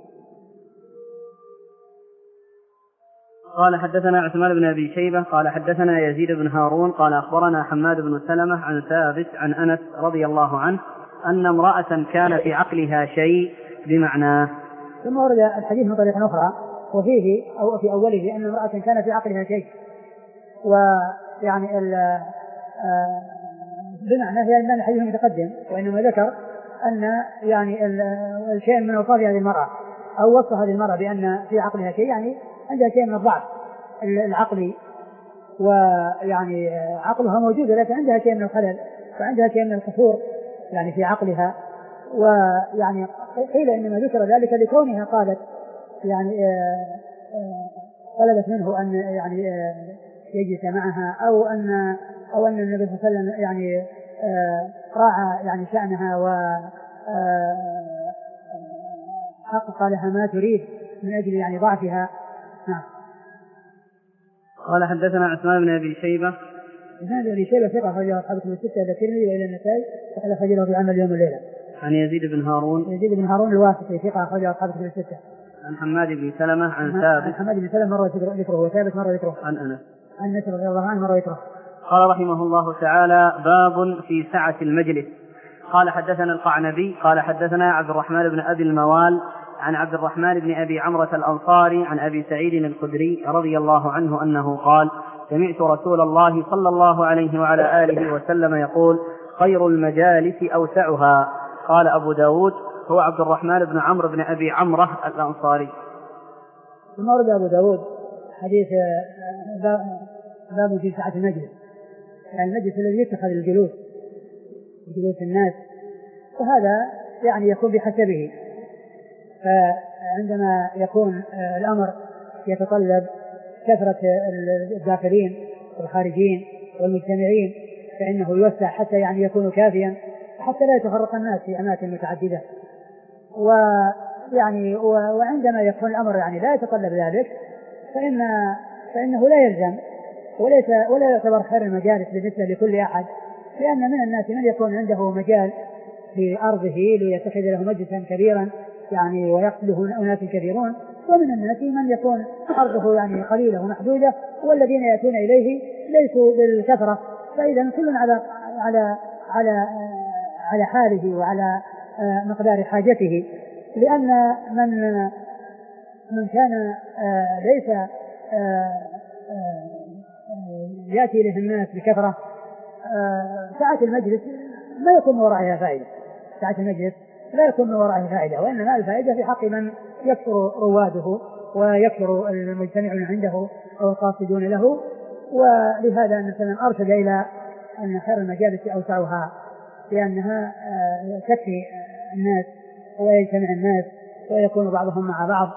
قال: حدثنا عثمان بن أبي شيبة قال حدثنا يزيد بن هارون قال أخبرنا حماد بن سلمة عن ثابت عن أنس رضي الله عنه أن امرأة كان في عقلها شيء بمعناه. ثم ورد الحديث من طريق أخرى وفيه أو في أوله أن امرأة كان في عقلها شيء، ويعني بمعنى في أن الحديث متقدم، وإنما ذكر أن يعني الشيء من أوصاف هذه المرأة أو وصف هذه المرأة بأن في عقلها شيء، يعني عندها شيء من الضعف العقلي، ويعني عقلها موجود لكن عندها شيء من الخلل وعندها شيء من القصور يعني في عقلها. ويعني قيل إنما ذكر ذلك لكونها قالت يعني طلبت منه أن يعني يجلس معها أو أن أو أن النبي صلى الله عليه وسلم يعني راعى يعني شأنها وحقق لها ما تريد من أجل يعني ضعفها. نعم. قال: حدثنا عثمان بن أبي شيبة. عثمان بن أبي شيبة ثقة أخرجه أصحاب الكتب الستة إلى الترمذي وإلى النسائي وقال أخرجه في عمل اليوم والليلة. عن يزيد بن هارون. يزيد بن هارون الواسطي ثقة أخرجه أصحاب الكتب الستة. عن حماد بن سلمة عن ثابت. عن حماد بن سلمة مرة ذكره وثابت مرة ذكره. عن أنس. عن أنس رضي الله عنه مرة ذكره. قال رحمه الله تعالى: باب في سعة المجلس. قال: حدثنا القعنبي قال حدثنا عبد الرحمن بن أبي الموال عن عبد الرحمن بن أبي عمرة الأنصاري عن أبي سعيد الخدري رضي الله عنه أنه قال: سمعت رسول الله صلى الله عليه وعلى آله وسلم يقول: خير المجالس أوسعها. قال أبو داود: هو عبد الرحمن بن عمرو بن أبي عمرة الأنصاري. ثم ورد أبو داود حديث باب في سعة المجلس، يعني المجلس الذي يتخذ الجلوس جلوس الناس، وهذا يعني يكون بحسبه، فعندما يكون الأمر يتطلب كثرة الداخلين والخارجين والمجتمعين فإنه يوسع حتى يعني يكون كافيا حتى لا يتفرق الناس في أماكن متعددة. ويعني وعندما يكون الأمر يعني لا يتطلب ذلك فإن فإنه لا يلزم وليس ولا يعتبر خير المجالس بالنسبة لكل أحد، لأن من الناس من يكون عنده مجال في أرضه ليتخذ له مجلسا كبيرا يعني ويقبله أناس كثيرون، ومن الناس من يكون أرضه يعني قليلة ومحدودة والذين يأتون إليه ليسوا بالكثرة، فإذا كل على على على على حاله وعلى مقدار حاجته، لأن من من كان ليس يأتي إليه الناس بكثرة ساعة المجلس ما يكون من ورائها فائدة، ساعة المجلس لا يكون من ورائها فائدة، وإنما الفائدة في حق من يكثر رواده ويكثر المجتمعون عنده أو القاصدون له. ولهذا أن مثلا أرشد إلى أن خير المجالس أوسعها، لأنها تكفي الناس ويجتمع الناس ويكون بعضهم مع بعض.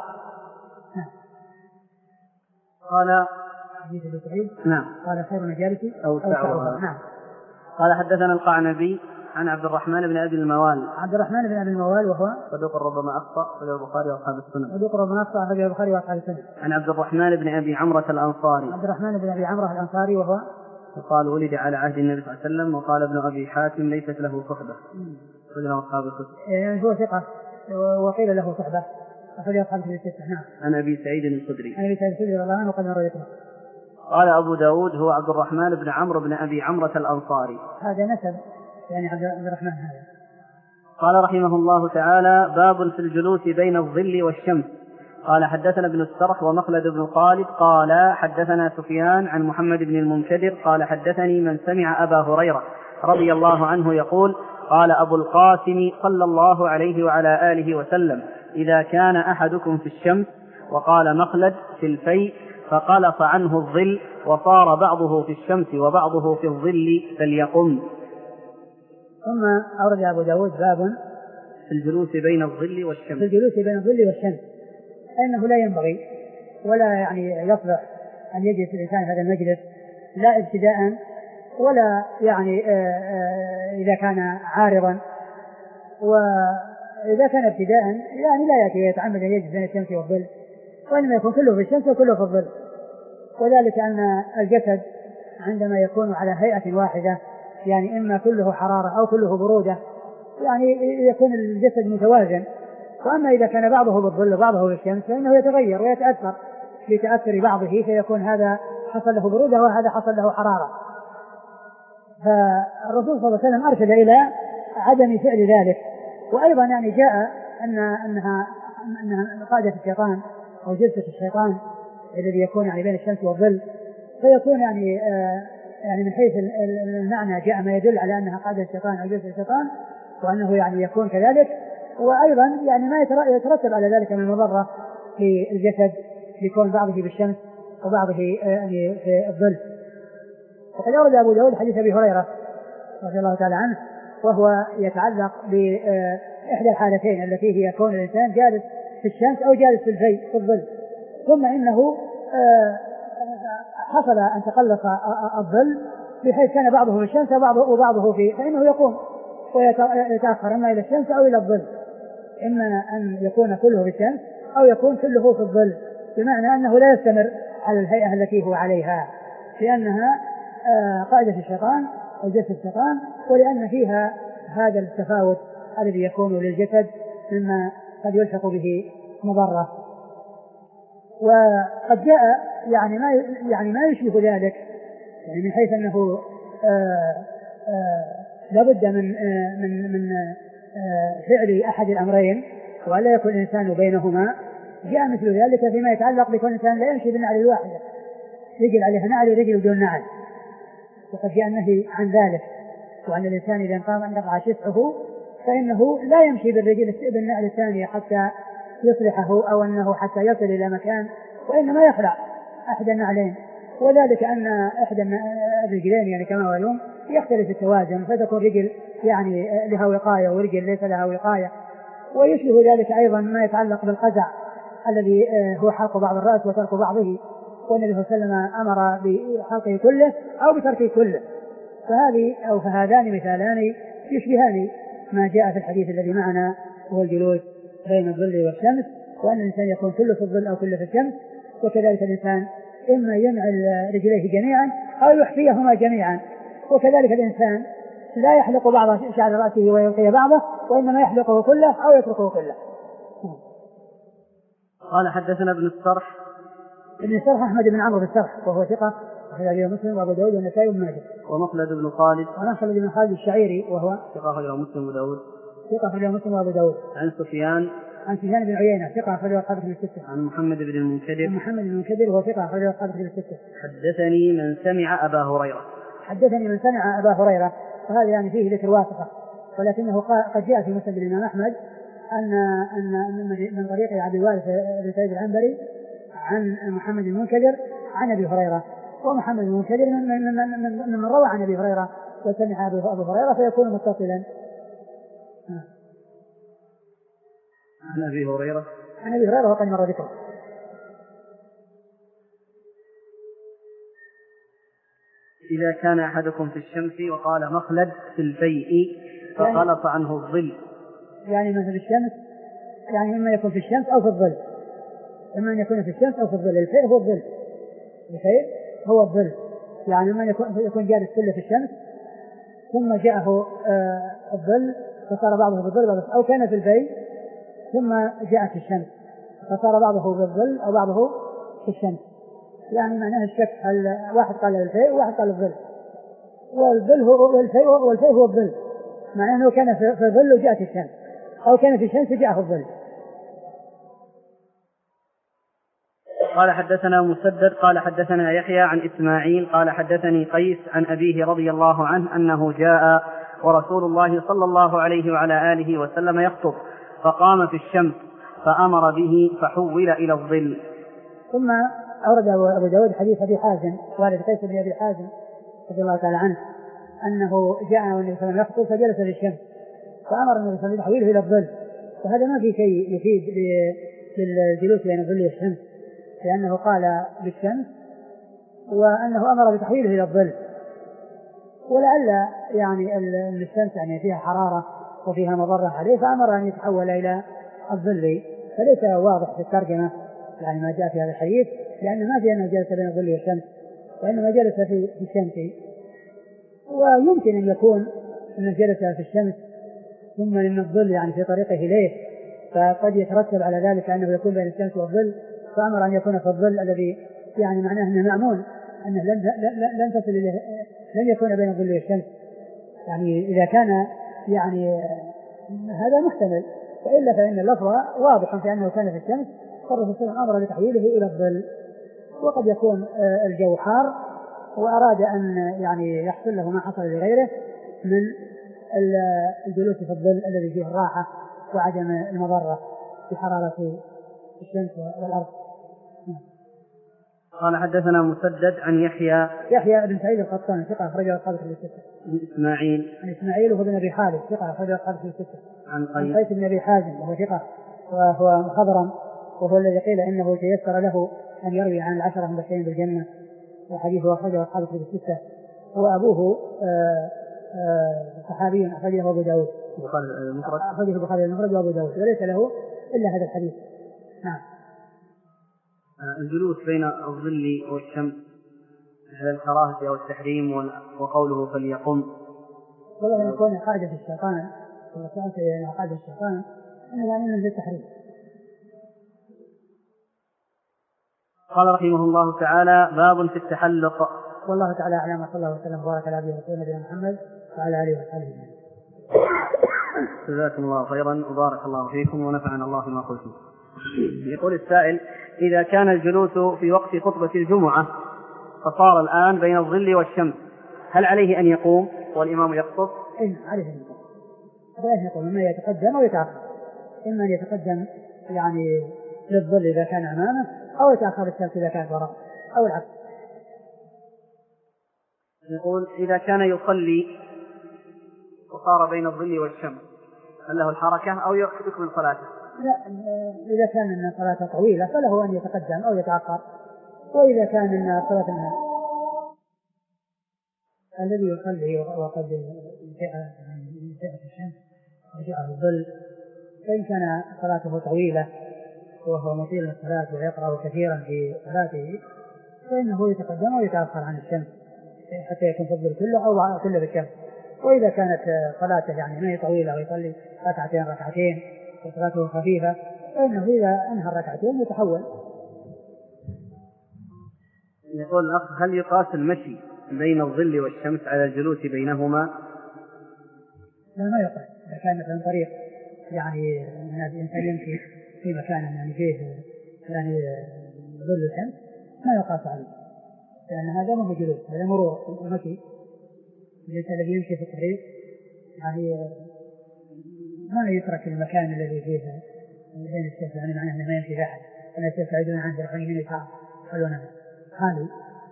قال نعم قال خير المجالس أوسعها. نعم. قال حدثنا القعنبي عن عبد الرحمن بن أبي الموال. عبد الرحمن بن أبي الموال وهو صدوق ربما أخطأ أخرجه البخاري وأصحاب السنن. صدوق ربما أخطأ أخرجه البخاري وأصحاب السنن. عن عبد الرحمن بن أبي عمرة الأنصاري. عبد الرحمن بن أبي عمرة الأنصاري وهو وقال ولد على عهد النبي صلى الله عليه وسلم. وقال ابن أبي حاتم ليست له صحبة أخرجه أصحاب الكتب. يعني هو ثقة وقيل له صحبة أخرجه أصحاب الكتب. نعم. عن أبي سعيد الخدري. عن أبي سعيد الخدري رضي الله عنه وقد مر ذكره. قال أبو داود هو عبد الرحمن بن عمرو بن أبي عمرة الأنصاري. هذا نسب يعني عبد الرحمن هذا. قال رحمه الله تعالى باب في الجلوس بين الظل والشمس. قال حدثنا ابن السرح ومخلد بن خالد قال حدثنا سفيان عن محمد بن المنكدر قال حدثني من سمع أبا هريرة رضي الله عنه يقول قال أبو القاسم صلى الله عليه وعلى آله وسلم إذا كان أحدكم في الشمس وقال مخلد في الفيء فقلص عنه الظل وصار بعضه في الشمس وبعضه في الظل فليقم. ثم أورد أبو داود باب في الجلوس بين الظل والشمس. في الجلوس بين الظل والشمس أنه لا ينبغي ولا يعني يصلح أن يجلس الإنسان هذا المجلس لا ابتداء ولا يعني آآ آآ إذا كان عارضا، وإذا كان ابتداء يعني لا يأتي يتعمد أن يجلس بين الشمس والظل، وإنما يكون كله في الشمس وكله في الظل. وذلك أن الجسد عندما يكون على هيئة واحدة يعني إما كله حرارة أو كله برودة يعني يكون الجسد متوازن. وأما إذا كان بعضه بالظل وبعضه بالشمس فإنه يتغير ويتأثر بتأثر بعضه، فيكون هذا حصل له برودة وهذا حصل له حرارة. فالرسول صلى الله عليه وسلم أرشد إلى عدم فعل ذلك. وأيضا يعني جاء أن أنها أنها قاعدة الشيطان أو جلسة الشيطان الذي يكون يعني بين الشمس والظل، فيكون يعني آه يعني من حيث المعنى جاء ما يدل على أنها قاعدة الشيطان أو جلسة الشيطان، وأنه يعني يكون كذلك. وأيضا يعني ما يترتب على ذلك من مضرة في الجسد يكون بعضه بالشمس وبعضه يعني في الظل. وقد أورد أبو داود حديث أبي هريرة رضي الله تعالى عنه وهو يتعلق بإحدى الحالتين التي هي كون الإنسان جالس في الشمس أو جالس في الفي في الظل، ثم إنه حصل أن تقلص الظل بحيث كان بعضه في الشمس وبعضه, وبعضه في فإنه يقوم ويتأخر إما إلى الشمس أو إلى الظل، إما أن يكون كله في الشمس أو يكون كله في الظل، بمعنى أنه لا يستمر على الهيئة التي هو عليها، لأنها قاعدة الشيطان أو جلسة الشيطان، ولأن فيها هذا التفاوت الذي يكون للجسد مما قد يلحق به مضرة. وقد جاء يعني ما يعني ما يشبه ذلك، يعني من حيث أنه آآ آآ لابد من آآ من من فعل أحد الأمرين ولا يكون الإنسان بينهما. جاء مثل ذلك فيما يتعلق بكون الإنسان لا يمشي بالنعل الواحدة، رجل عليها نعل ورجل بدون نعل، وقد جاء النهي عن ذلك، وأن الإنسان إذا انقطع انقطع شسعه فإنه لا يمشي بالرجل بالنعل الثانية حتى يصلحه أو أنه حتى يصل إلى مكان، وإنما يخلع أحد النعلين. وذلك أن إحدى الرجلين يعني كما هو اليوم يختلف التوازن، فتكون رجل يعني لها وقاية ورجل ليس لها وقاية. ويشبه ذلك أيضا ما يتعلق بالقزع الذي هو حلق بعض الرأس وترك بعضه، والنبي صلى الله عليه وسلم أمر بحلقه كله أو بتركه كله. فهذه أو فهذان مثالان يشبهان ما جاء في الحديث الذي معنا هو الجلوس بين الظل والشمس، وأن الإنسان يكون كله في الظل أو كله في الشمس. وكذلك الإنسان إما ينعل رجليه جميعا أو يحفيهما جميعا، وكذلك الإنسان لا يحلق بعض شعر رأسه ويلقي بعضه، وإنما يحلقه كله أو يتركه كله. قال حدثنا ابن السرح. ابن السرح أحمد بن عمرو بن السرح وهو ثقة أخرج له مسلم وأبو داود والنسائي وابن ماجه. ومخلد بن خالد. ومخلد بن خالد الشعيري وهو ثقة أخرج له مسلم وأبو داود. ثقة أخرج له مسلم وأبو داود. عن سفيان عن سفيان بن عيينة ثقة أخرجه أصحاب الكتب الستة. عن محمد بن المنكدر. عن محمد بن المنكدر وهو ثقة أخرجه أصحاب الكتب الستة. حدثني من سمع أبا هريرة. حدثني من سمع أبا هريرة، وهذا يعني فيه ذكر واسطة، ولكنه قد جاء في مسند الإمام أحمد أن أن من طريق عبد الوارث بن سعيد العنبري عن محمد المنكدر عن أبي هريرة، ومحمد المنكدر من من من من روى عن أبي هريرة وسمع أبو هريرة فيكون متصلا. عن أبي هريرة عن أبي هريرة وقد مر ذكره. إذا كان أحدكم في الشمس وقال مخلد في الفيء فخلط عنه الظل. يعني مثل الشمس يعني إما يكون في الشمس أو في الظل، إما أن يكون في الشمس أو في الظل. الفيء هو الظل، الفيء هو الظل، يعني إما يكون يكون جالس كله في الشمس ثم جاءه آه الظل فصار بعضه بالظل، أو كان في الفيء ثم جاءت الشمس فصار بعضه بالظل أو بعضه في الشمس. يعني معناه الشك، هل واحد قال الفيء وواحد قال الظل، والظل هو والفيء والفيء هو الظل، معناه أنه كان في الظل وجاءت الشمس، أو كان في الشمس وجاءه الظل. قال حدثنا مسدد قال حدثنا يحيى عن إسماعيل قال حدثني قيس عن أبيه رضي الله عنه أنه جاء ورسول الله صلى الله عليه وعلى آله وسلم يخطب فقام في الشمس فأمر به فحول إلى الظل. ثم أورد أبو داود حديث أبي حازم والد قيس بن أبي حازم رضي الله تعالى عنه أنه جاء والنبي صلى الله عليه وسلم يخطب فجلس في الشمس فأمر النبي صلى الله عليه وسلم تحويله إلى الظل، وهذا ما في شيء يفيد بالجلوس بين الظل والشمس، لأنه قال بالشمس وأنه أمر بتحويله إلى الظل، ولعل يعني الشمس يعني فيها حرارة وفيها مضرة عليه فأمر أن يتحول إلى الظل، فليس واضح في الترجمة يعني ما جاء في هذا الحديث، لأن ما في أنه جلس بين الظل والشمس وإنما جلس في الشمس. ويمكن أن يكون أنه جلس في الشمس ثم من الظل يعني في طريقه إليه، فقد يترتب على ذلك أنه يكون بين الشمس والظل، فأمر أن يكون في الظل الذي يعني معناه أنه مأمون أنه لن لن تصل إليه، لن يكون بين الظل والشمس، يعني إذا كان يعني هذا محتمل، وإلا فإن اللفظ واضح في أنه كان في الشمس فالرسول صلى الله عليه وسلم أمر بتحويله إلى الظل. وقد يكون الجو حار وأراد أن يعني يحصل له ما حصل لغيره من الجلوس في الظل الذي فيه الراحة وعدم المضرة بحرارة الشمس والأرض. قال حدثنا مسدد عن يحيى يحيى بن سعيد القطان ثقة أخرجه أصحاب الكتب الستة. عن إسماعيل عن إسماعيل وهو بن أبي خالد ثقة أخرجه أصحاب الكتب الستة. عن قيس قيس بن أبي حازم وهو ثقة وهو خضرا، وهو الذي قيل إنه تيسر له أن يروي عن العشرة المبشرين بالجنة، وحديثه أخرجه أصحاب الكتب الستة. وأبوه آآ آآ صحابي أخرجه أبو داود أخرجه البخاري المفرد وأبو داود، وليس له إلا هذا الحديث. نعم. الجلوس بين الظل والشمس على الكراهة أو التحريم وقوله فليقم، والله يكون قاعدة الشيطان وسألت إلى قاعدة الشيطان أنه يعني من التحريم. قال رحمه الله تعالى باب في التحلق. والله تعالى أعلم، وصلى الله وسلم وبارك على عبده ورسوله نبينا محمد وعلى آله وصحبه أجمعين. جزاكم الله خيرا وبارك الله فيكم ونفعنا الله بما قلتم. يقول السائل: إذا كان الجلوس في وقت خطبة الجمعة فصار الآن بين الظل والشمس، هل عليه أن يقوم والإمام يخطب؟ إيه عليه أن يقوم، عليه يقوم، إما يتقدم أو يتأخر، إما أن يتقدم يعني للظل إذا كان أمامه، أو يتأخر الشمس إذا كانت وراءه، أو العكس. يقول: إذا كان يصلي وصار بين الظل والشمس هل له الحركة أو يكمل صلاته؟ لا، إذا كان أن صلاته طويلة فله أن يتقدم أو يتأخر، وإذا كان أن صلاة الذي يصلي وقد جاءت الشمس وجاء الظل، فإن كان صلاته طويلة وهو مطيل الصلاة ويقرأ كثيرا في صلاته فإنه يتقدم ويتأخر عن الشمس حتى يكون في الظل كله أو كله بالشمس. وإذا كانت صلاته يعني ما هي طويلة ويصلي ركعتين ركعتين وصلاته خفيفة فإنه إذا أنهى الركعتين يتحول. يقول الأخ: هل يقاس المشي بين الظل والشمس على الجلوس بينهما؟ لا، ما يقاس. إذا كان مثلا طريق يعني أن الإنسان يمشي في مكان يعني فيه يعني ظل الشمس ما يقاس عليه، لأن هذا مو جلوس، هذا مرور ومشي. الإنسان الذي يمشي في الطريق يعني ما يترك المكان الذي فيه بين الشمس، يعني معناه أنه ما يمشي في أحد، الناس يبتعدون عنه يروحون يمين يسار يخلونه خالي.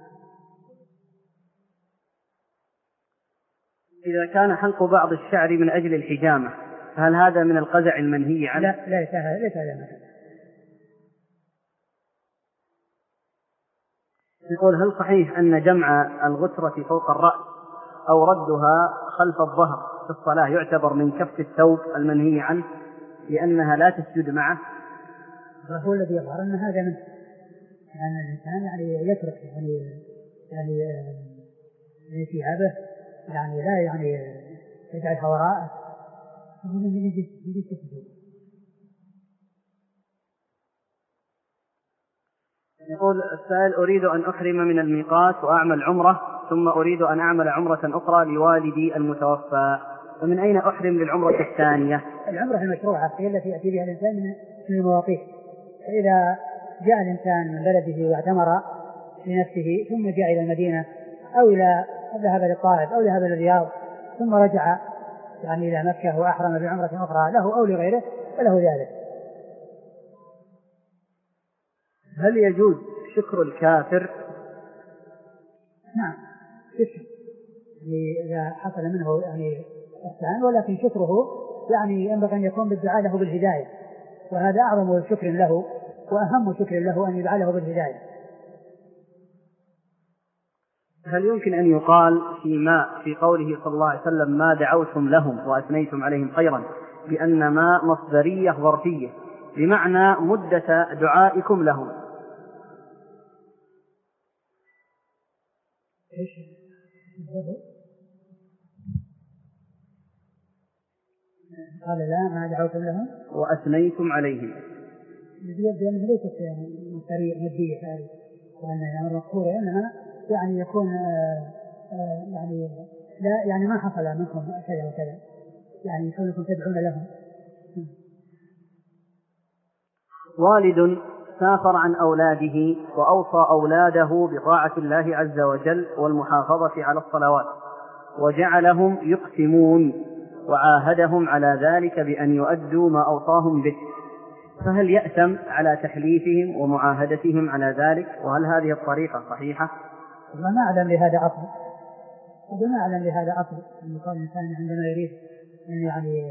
إذا كان حلق بعض الشعر من أجل الحجامة فهل هذا من القزع المنهي عنه؟ لا لا ليس هذا ليس هذا مثلا. يقول هل صحيح أن جمع الغترة فوق الرأس أو ردها خلف الظهر في الصلاة يعتبر من كف الثوب المنهي عنه لأنها لا تسجد معه؟ هو الذي يظهر أن هذا منه، لأن يعني الإنسان يعني يترك يعني يعني يعني ثيابه يعني لا يعني يجعلها وراءه من يجي يجي تسجد. يقول السائل أريد أن أحرم من الميقات وأعمل عمرة ثم أريد أن أعمل عمرة أخرى لوالدي المتوفى، فمن أين أحرم للعمرة الثانية؟ العمرة المشروعة هي التي يأتي بها الإنسان من المواقيت، فإذا جاء الإنسان من بلده واعتمر لنفسه ثم جاء إلى المدينة أو إلى ذهب للطائف أو ذهب للرياض ثم رجع يعني إلى مكة وأحرم بعمرة أخرى له أو لغيره فله ذلك. هل يجوز شكر الكافر؟ نعم شكر، يعني إذا حصل منه يعني إحسان، ولكن شكره يعني ينبغي أن يكون بالدعاء له بالهداية، وهذا أعظم شكر له وأهم شكر له أن يدعى له بالهداية. هل يمكن أن يقال فيما في قوله صلى الله عليه وسلم ما دعوتم لهم وأثنيتم عليهم خيرا بأن ما مصدرية ظرفية بمعنى مدة دعائكم لهم؟ إيش؟ قال لا ما دعوتم لهم وأثنيتم عليهم، يبدو أنه ليست مصدرية مادية هذه، وأن الأمر مقصور، إنما يعني يكون آآ آآ يعني لا يعني ما حصل منكم كذا وكذا، يعني كونكم تدعون لهم. والد سافر عن أولاده وأوصى أولاده بطاعة الله عز وجل والمحافظة على الصلوات وجعلهم يقسمون وعاهدهم على ذلك بأن يؤدوا ما أوصاهم به، فهل يأثم على تحليفهم ومعاهدتهم على ذلك؟ وهل هذه الطريقة صحيحة؟ وما أعلم لهذا أصل وما أعلم لهذا أصل أن يكون الإنسان عندما يريد أن يعني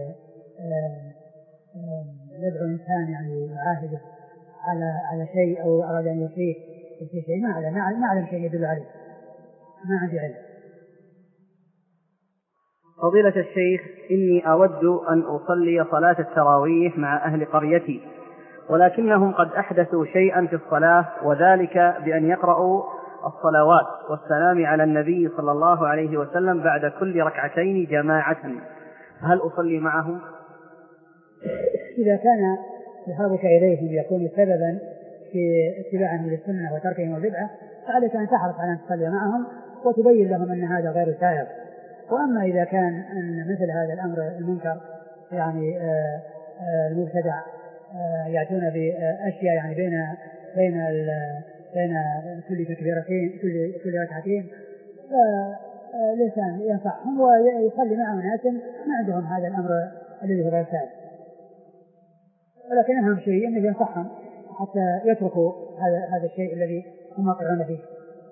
يدعو إنسان يعني يعاهده على على شيء أو أراد أن يوصيه في شيء، ما أعلم ما أعلم شيء يدل عليه، ما عندي علم. فضيلة الشيخ، إني أود أن أصلي صلاة التراويح مع أهل قريتي، ولكنهم قد أحدثوا شيئا في الصلاة، وذلك بأن يقرأوا الصلوات والسلام على النبي صلى الله عليه وسلم بعد كل ركعتين جماعة، هل أصلي معهم؟ إذا كان ذهابك إليهم يكون سببا في اتباعهم للسنة وتركهم البدعة فعليك أن تحرص على أن تصلي معهم وتبين لهم أن هذا غير سائغ. وأما إذا كان أن مثل هذا الأمر المنكر يعني آآ آآ المبتدع يأتون بأشياء يعني بين بين بين كل تكبيرتين كل كل ركعتين، فالإنسان ينصحهم ويصلي معهم ناس ما عندهم هذا الأمر الذي هو غير سائغ، ولكن أهم شيء أنه ينصحهم حتى يتركوا هذا هذا الشيء الذي هم واقعون فيه.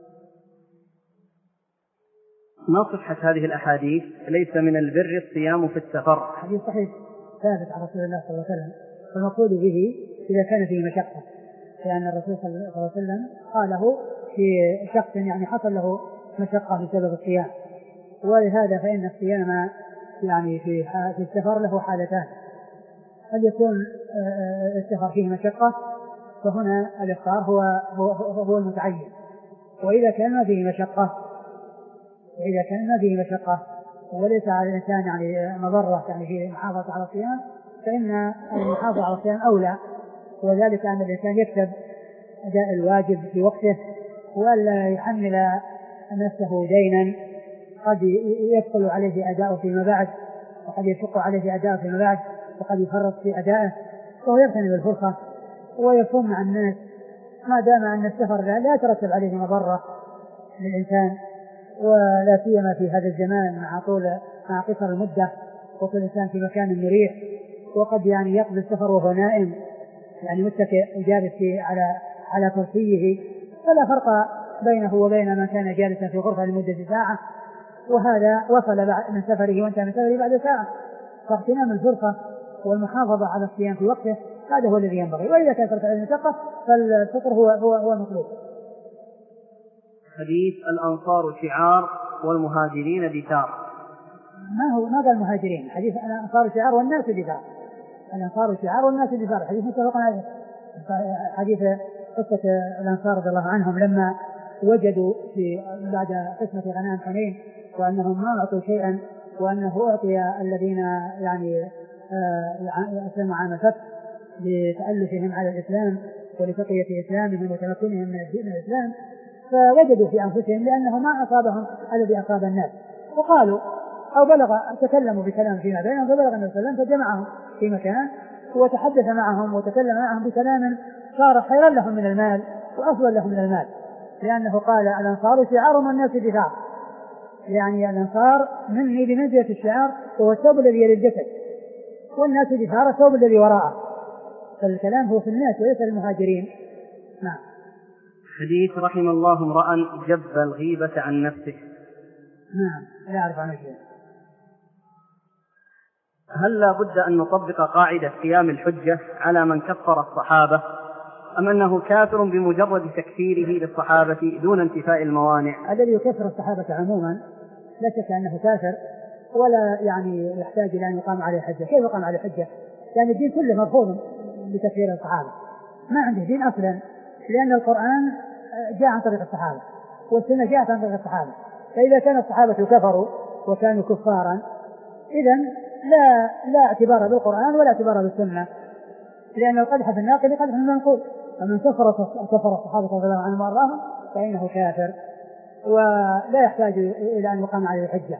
ما صحة هذه الأحاديث؟ ليس من البر الصيام في السفر. حديث صحيح ثابت عن رسول الله صلى الله عليه وسلم، فالمقصود به إذا كان فيه مشقة، لأن الرسول صلى الله عليه وسلم قاله في شخص يعني حصل له مشقة بسبب الصيام، ولهذا فإن الصيام يعني في في السفر له حالتان، قد يكون السفر فيه مشقة فهنا الإفطار هو هو هو المتعين، وإذا كان ما فيه مشقة وإذا كان ما فيه مشقة وليس على الإنسان يعني مضرة يعني في المحافظة على الصيام فإن المحافظة على الصيام أولى، وذلك أن الإنسان يكتب أداء الواجب في وقته ولا يحمل نفسه دينا قد يثقل عليه أداءه فيما بعد وقد يشق عليه أداءه فيما بعد، وقد يفرط في أدائه، وهو يغتنم الفرصة ويكون مع الناس ما دام أن السفر لا يترتب عليه مضرة للإنسان، ولا سيما في هذا الزمان مع طول مع قصر المدة، وكل إنسان في مكان مريح، وقد يعني يقضي السفر وهو نائم يعني متكئ وجالس على على كرسيه، فلا فرق بينه وبين من كان جالسا في غرفة لمدة ساعة، وهذا وصل من سفره وانتهى من سفره بعد ساعة. فاغتنام الفرصة والمحافظة على الصيام في وقته هذا هو الذي ينبغي، وإذا كانت المشقة فالفطر هو هو هو المطلوب. حديث الأنصار شعار والمهاجرين دثار. ما هو ما قال المهاجرين، حديث الأنصار شعار والناس دثار. الأنصار شعار والناس دثار، حديث متفق عليه. حديث قصة الأنصار رضي الله عنهم لما وجدوا في بعد قسمة غنائم حنين وأنهم ما أعطوا شيئا، وأنه أعطي الذين يعني أسلموا عام الفتح لتألفهم على الإسلام ولتقية إسلامهم وتمكنهم من الإسلام، فوجدوا في أنفسهم لأنه ما أصابهم الذي أصاب الناس، وقالوا أو بلغ تكلموا بكلام فيما بينهم، فبلغ النبي صلى الله عليه وسلم فجمعهم في مكان وتحدث معهم وتكلم معهم بكلام صار خيرا لهم من المال وأفضل لهم من المال، لأنه قال الأنصار شعار والناس دثار، يعني الأنصار مني بمنزلة الشعار وهو الثوب الذي يلي الجسد، والناس دثار الثوب الذي وراءه، فالكلام هو في الناس وليس المهاجرين. نعم. حديث رحم الله امرأ جب الغيبة عن نفسه. نعم لا أعرف عنه شيء. هل لا بد أن نطبق قاعدة قيام الحجة على من كفر الصحابة، أم أنه كافر بمجرد تكفيره للصحابة دون انتفاء الموانع؟ الذي يكفر الصحابة عموما لا شك أنه كافر، ولا يعني يحتاج إلى أن يقام عليه حجة. كيف يقام عليه حجة؟ يعني الدين كله مرفوض بتكفير الصحابة، ما عنده دين أصلا، لأن القرآن جاء عن طريق الصحابة والسنة جاءت عن طريق الصحابة، فإذا كان الصحابة كفروا وكانوا كفارا إذن لا لا اعتبار بالقرآن ولا اعتبار بالسنة، لأن القدح في الناقل قدح في المنقول، فمن كفر كفر الصحابة رضي الله عنهم وأرضاهم فإنه كافر ولا يحتاج إلى أن يقام عليه الحجة.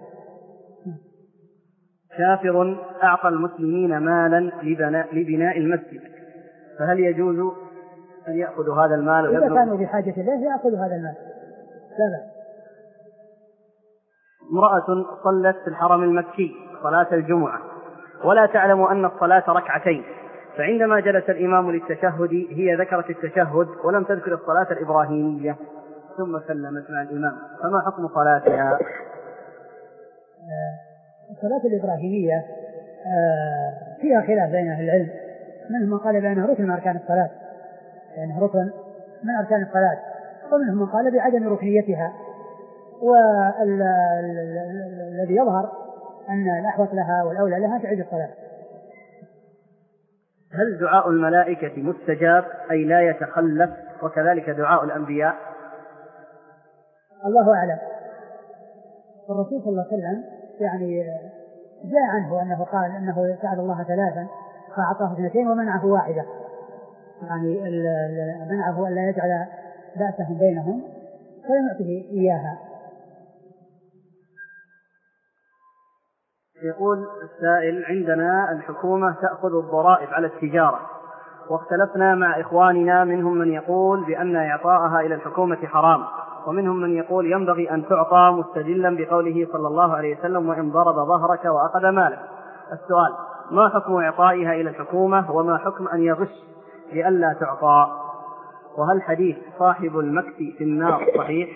كافر أعطى المسلمين مالا لبناء, لبناء المسجد، فهل يجوز أن يأخذ هذا المال؟ إذا كانوا بحاجة إليه يأخذ هذا المال لا بأس. امرأة صلت في الحرم المكي صلاة الجمعة ولا تعلم أن الصلاة ركعتين، فعندما جلس الإمام للتشهد هي ذكرت التشهد ولم تذكر الصلاة الإبراهيمية ثم سلمت مع الإمام، فما حكم صلاتها؟ الصلاة الإبراهيمية فيها خلاف بين أهل العلم، منهم من قال بأنها ركن من أركان الصلاة، يعني ركن من أركان الصلاة، ومنهم من قال بعدم ركنيتها، والذي يظهر أن الأحوط لها والأولى لها تعيد الصلاة. هل دعاء الملائكة مستجاب أي لا يتخلف، وكذلك دعاء الأنبياء؟ الله أعلم. الرسول صلى الله عليه وسلم يعني جاء عنه أنه قال أنه سأل الله ثلاثا فأعطاه اثنتين ومنعه واحدة، يعني منعه ألا يجعل بأسهم بينهم فلم يعطه إياها. يقول السائل: عندنا الحكومة تأخذ الضرائب على التجارة، واختلفنا مع إخواننا، منهم من يقول بأن إعطاءها إلى الحكومة حرام، ومنهم من يقول ينبغي أن تعطى مستدلا بقوله صلى الله عليه وسلم: وإن ضرب ظهرك وأخذ مالك. السؤال: ما حكم إعطائها إلى الحكومة، وما حكم أن يغش لئلا تعطى؟ وهل حديث صاحب المكس في النار صحيح؟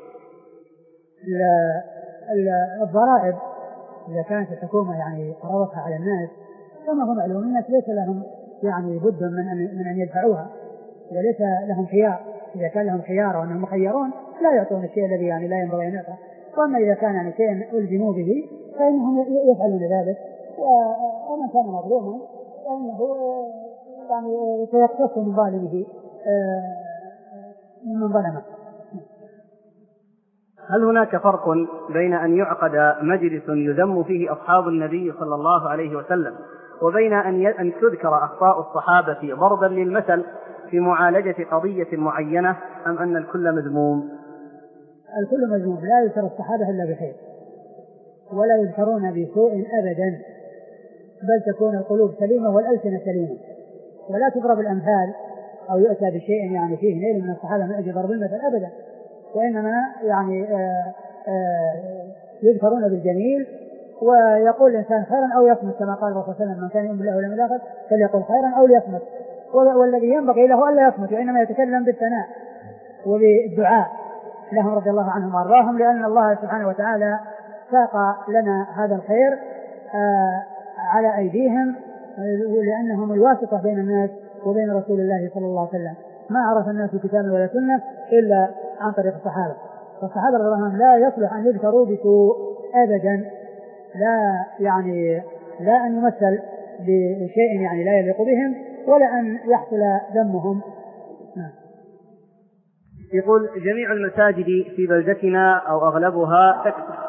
الضرائب إذا كانت الحكومة يعني فرضتها على الناس كما هو معلوم الناس ليس لهم يعني بد من أن, من أن يدفعوها، وليس لهم خيار. إذا كان لهم خيار وأنهم مخيرون لا يعطون الشيء الذي يعني لا ينبغي أن يعطى، وأما إذا كان يعني شيء ألزموا به فإنهم يفعلون ذلك، ومن كان مظلوما فإنه يعني سيقتص من ظالمه من ظلمه. هل هناك فرق بين أن يعقد مجلس يذم فيه أصحاب النبي صلى الله عليه وسلم وبين أن تذكر أخطاء الصحابة ضربا للمثل في معالجة قضية معينة، أم أن الكل مذموم؟ الكل مذموم، لا يذكر الصحابة إلا بخير ولا يذكرون بسوء أبدا، بل تكون القلوب سليمة والألسنة سليمة، ولا تضرب الأمثال أو يؤتى بشيء يعني فيه نيل من الصحابة من أجل ضرب المثل أبدا، وإنما يعني آآ آآ يذكرون بالجميل، ويقول الإنسان خيرا أو يصمت كما قال الرسول صلى الله عليه وسلم: من كان يؤمن بالله واليوم الآخر فليقل خيرا أو ليصمت. والذي ينبغي له ألا يصمت، وإنما يتكلم بالثناء وبالدعاء لهم رضي الله عنهم وأرضاهم، لأن الله سبحانه وتعالى ساق لنا هذا الخير على أيديهم، لأنهم الواسطة بين الناس وبين رسول الله صلى الله عليه وسلم. ما عرف الناس كتابا ولا سنة إلا عن طريق الصحابة، فالصحابة رضي الله عنهم لا يصلح أن يذكروا بسوء أبدا، لا يعني لا أن يمثل بشيء يعني لا يليق بهم، ولا أن يحصل ذمهم. يقول: جميع المساجد في بلدتنا أو أغلبها تكتب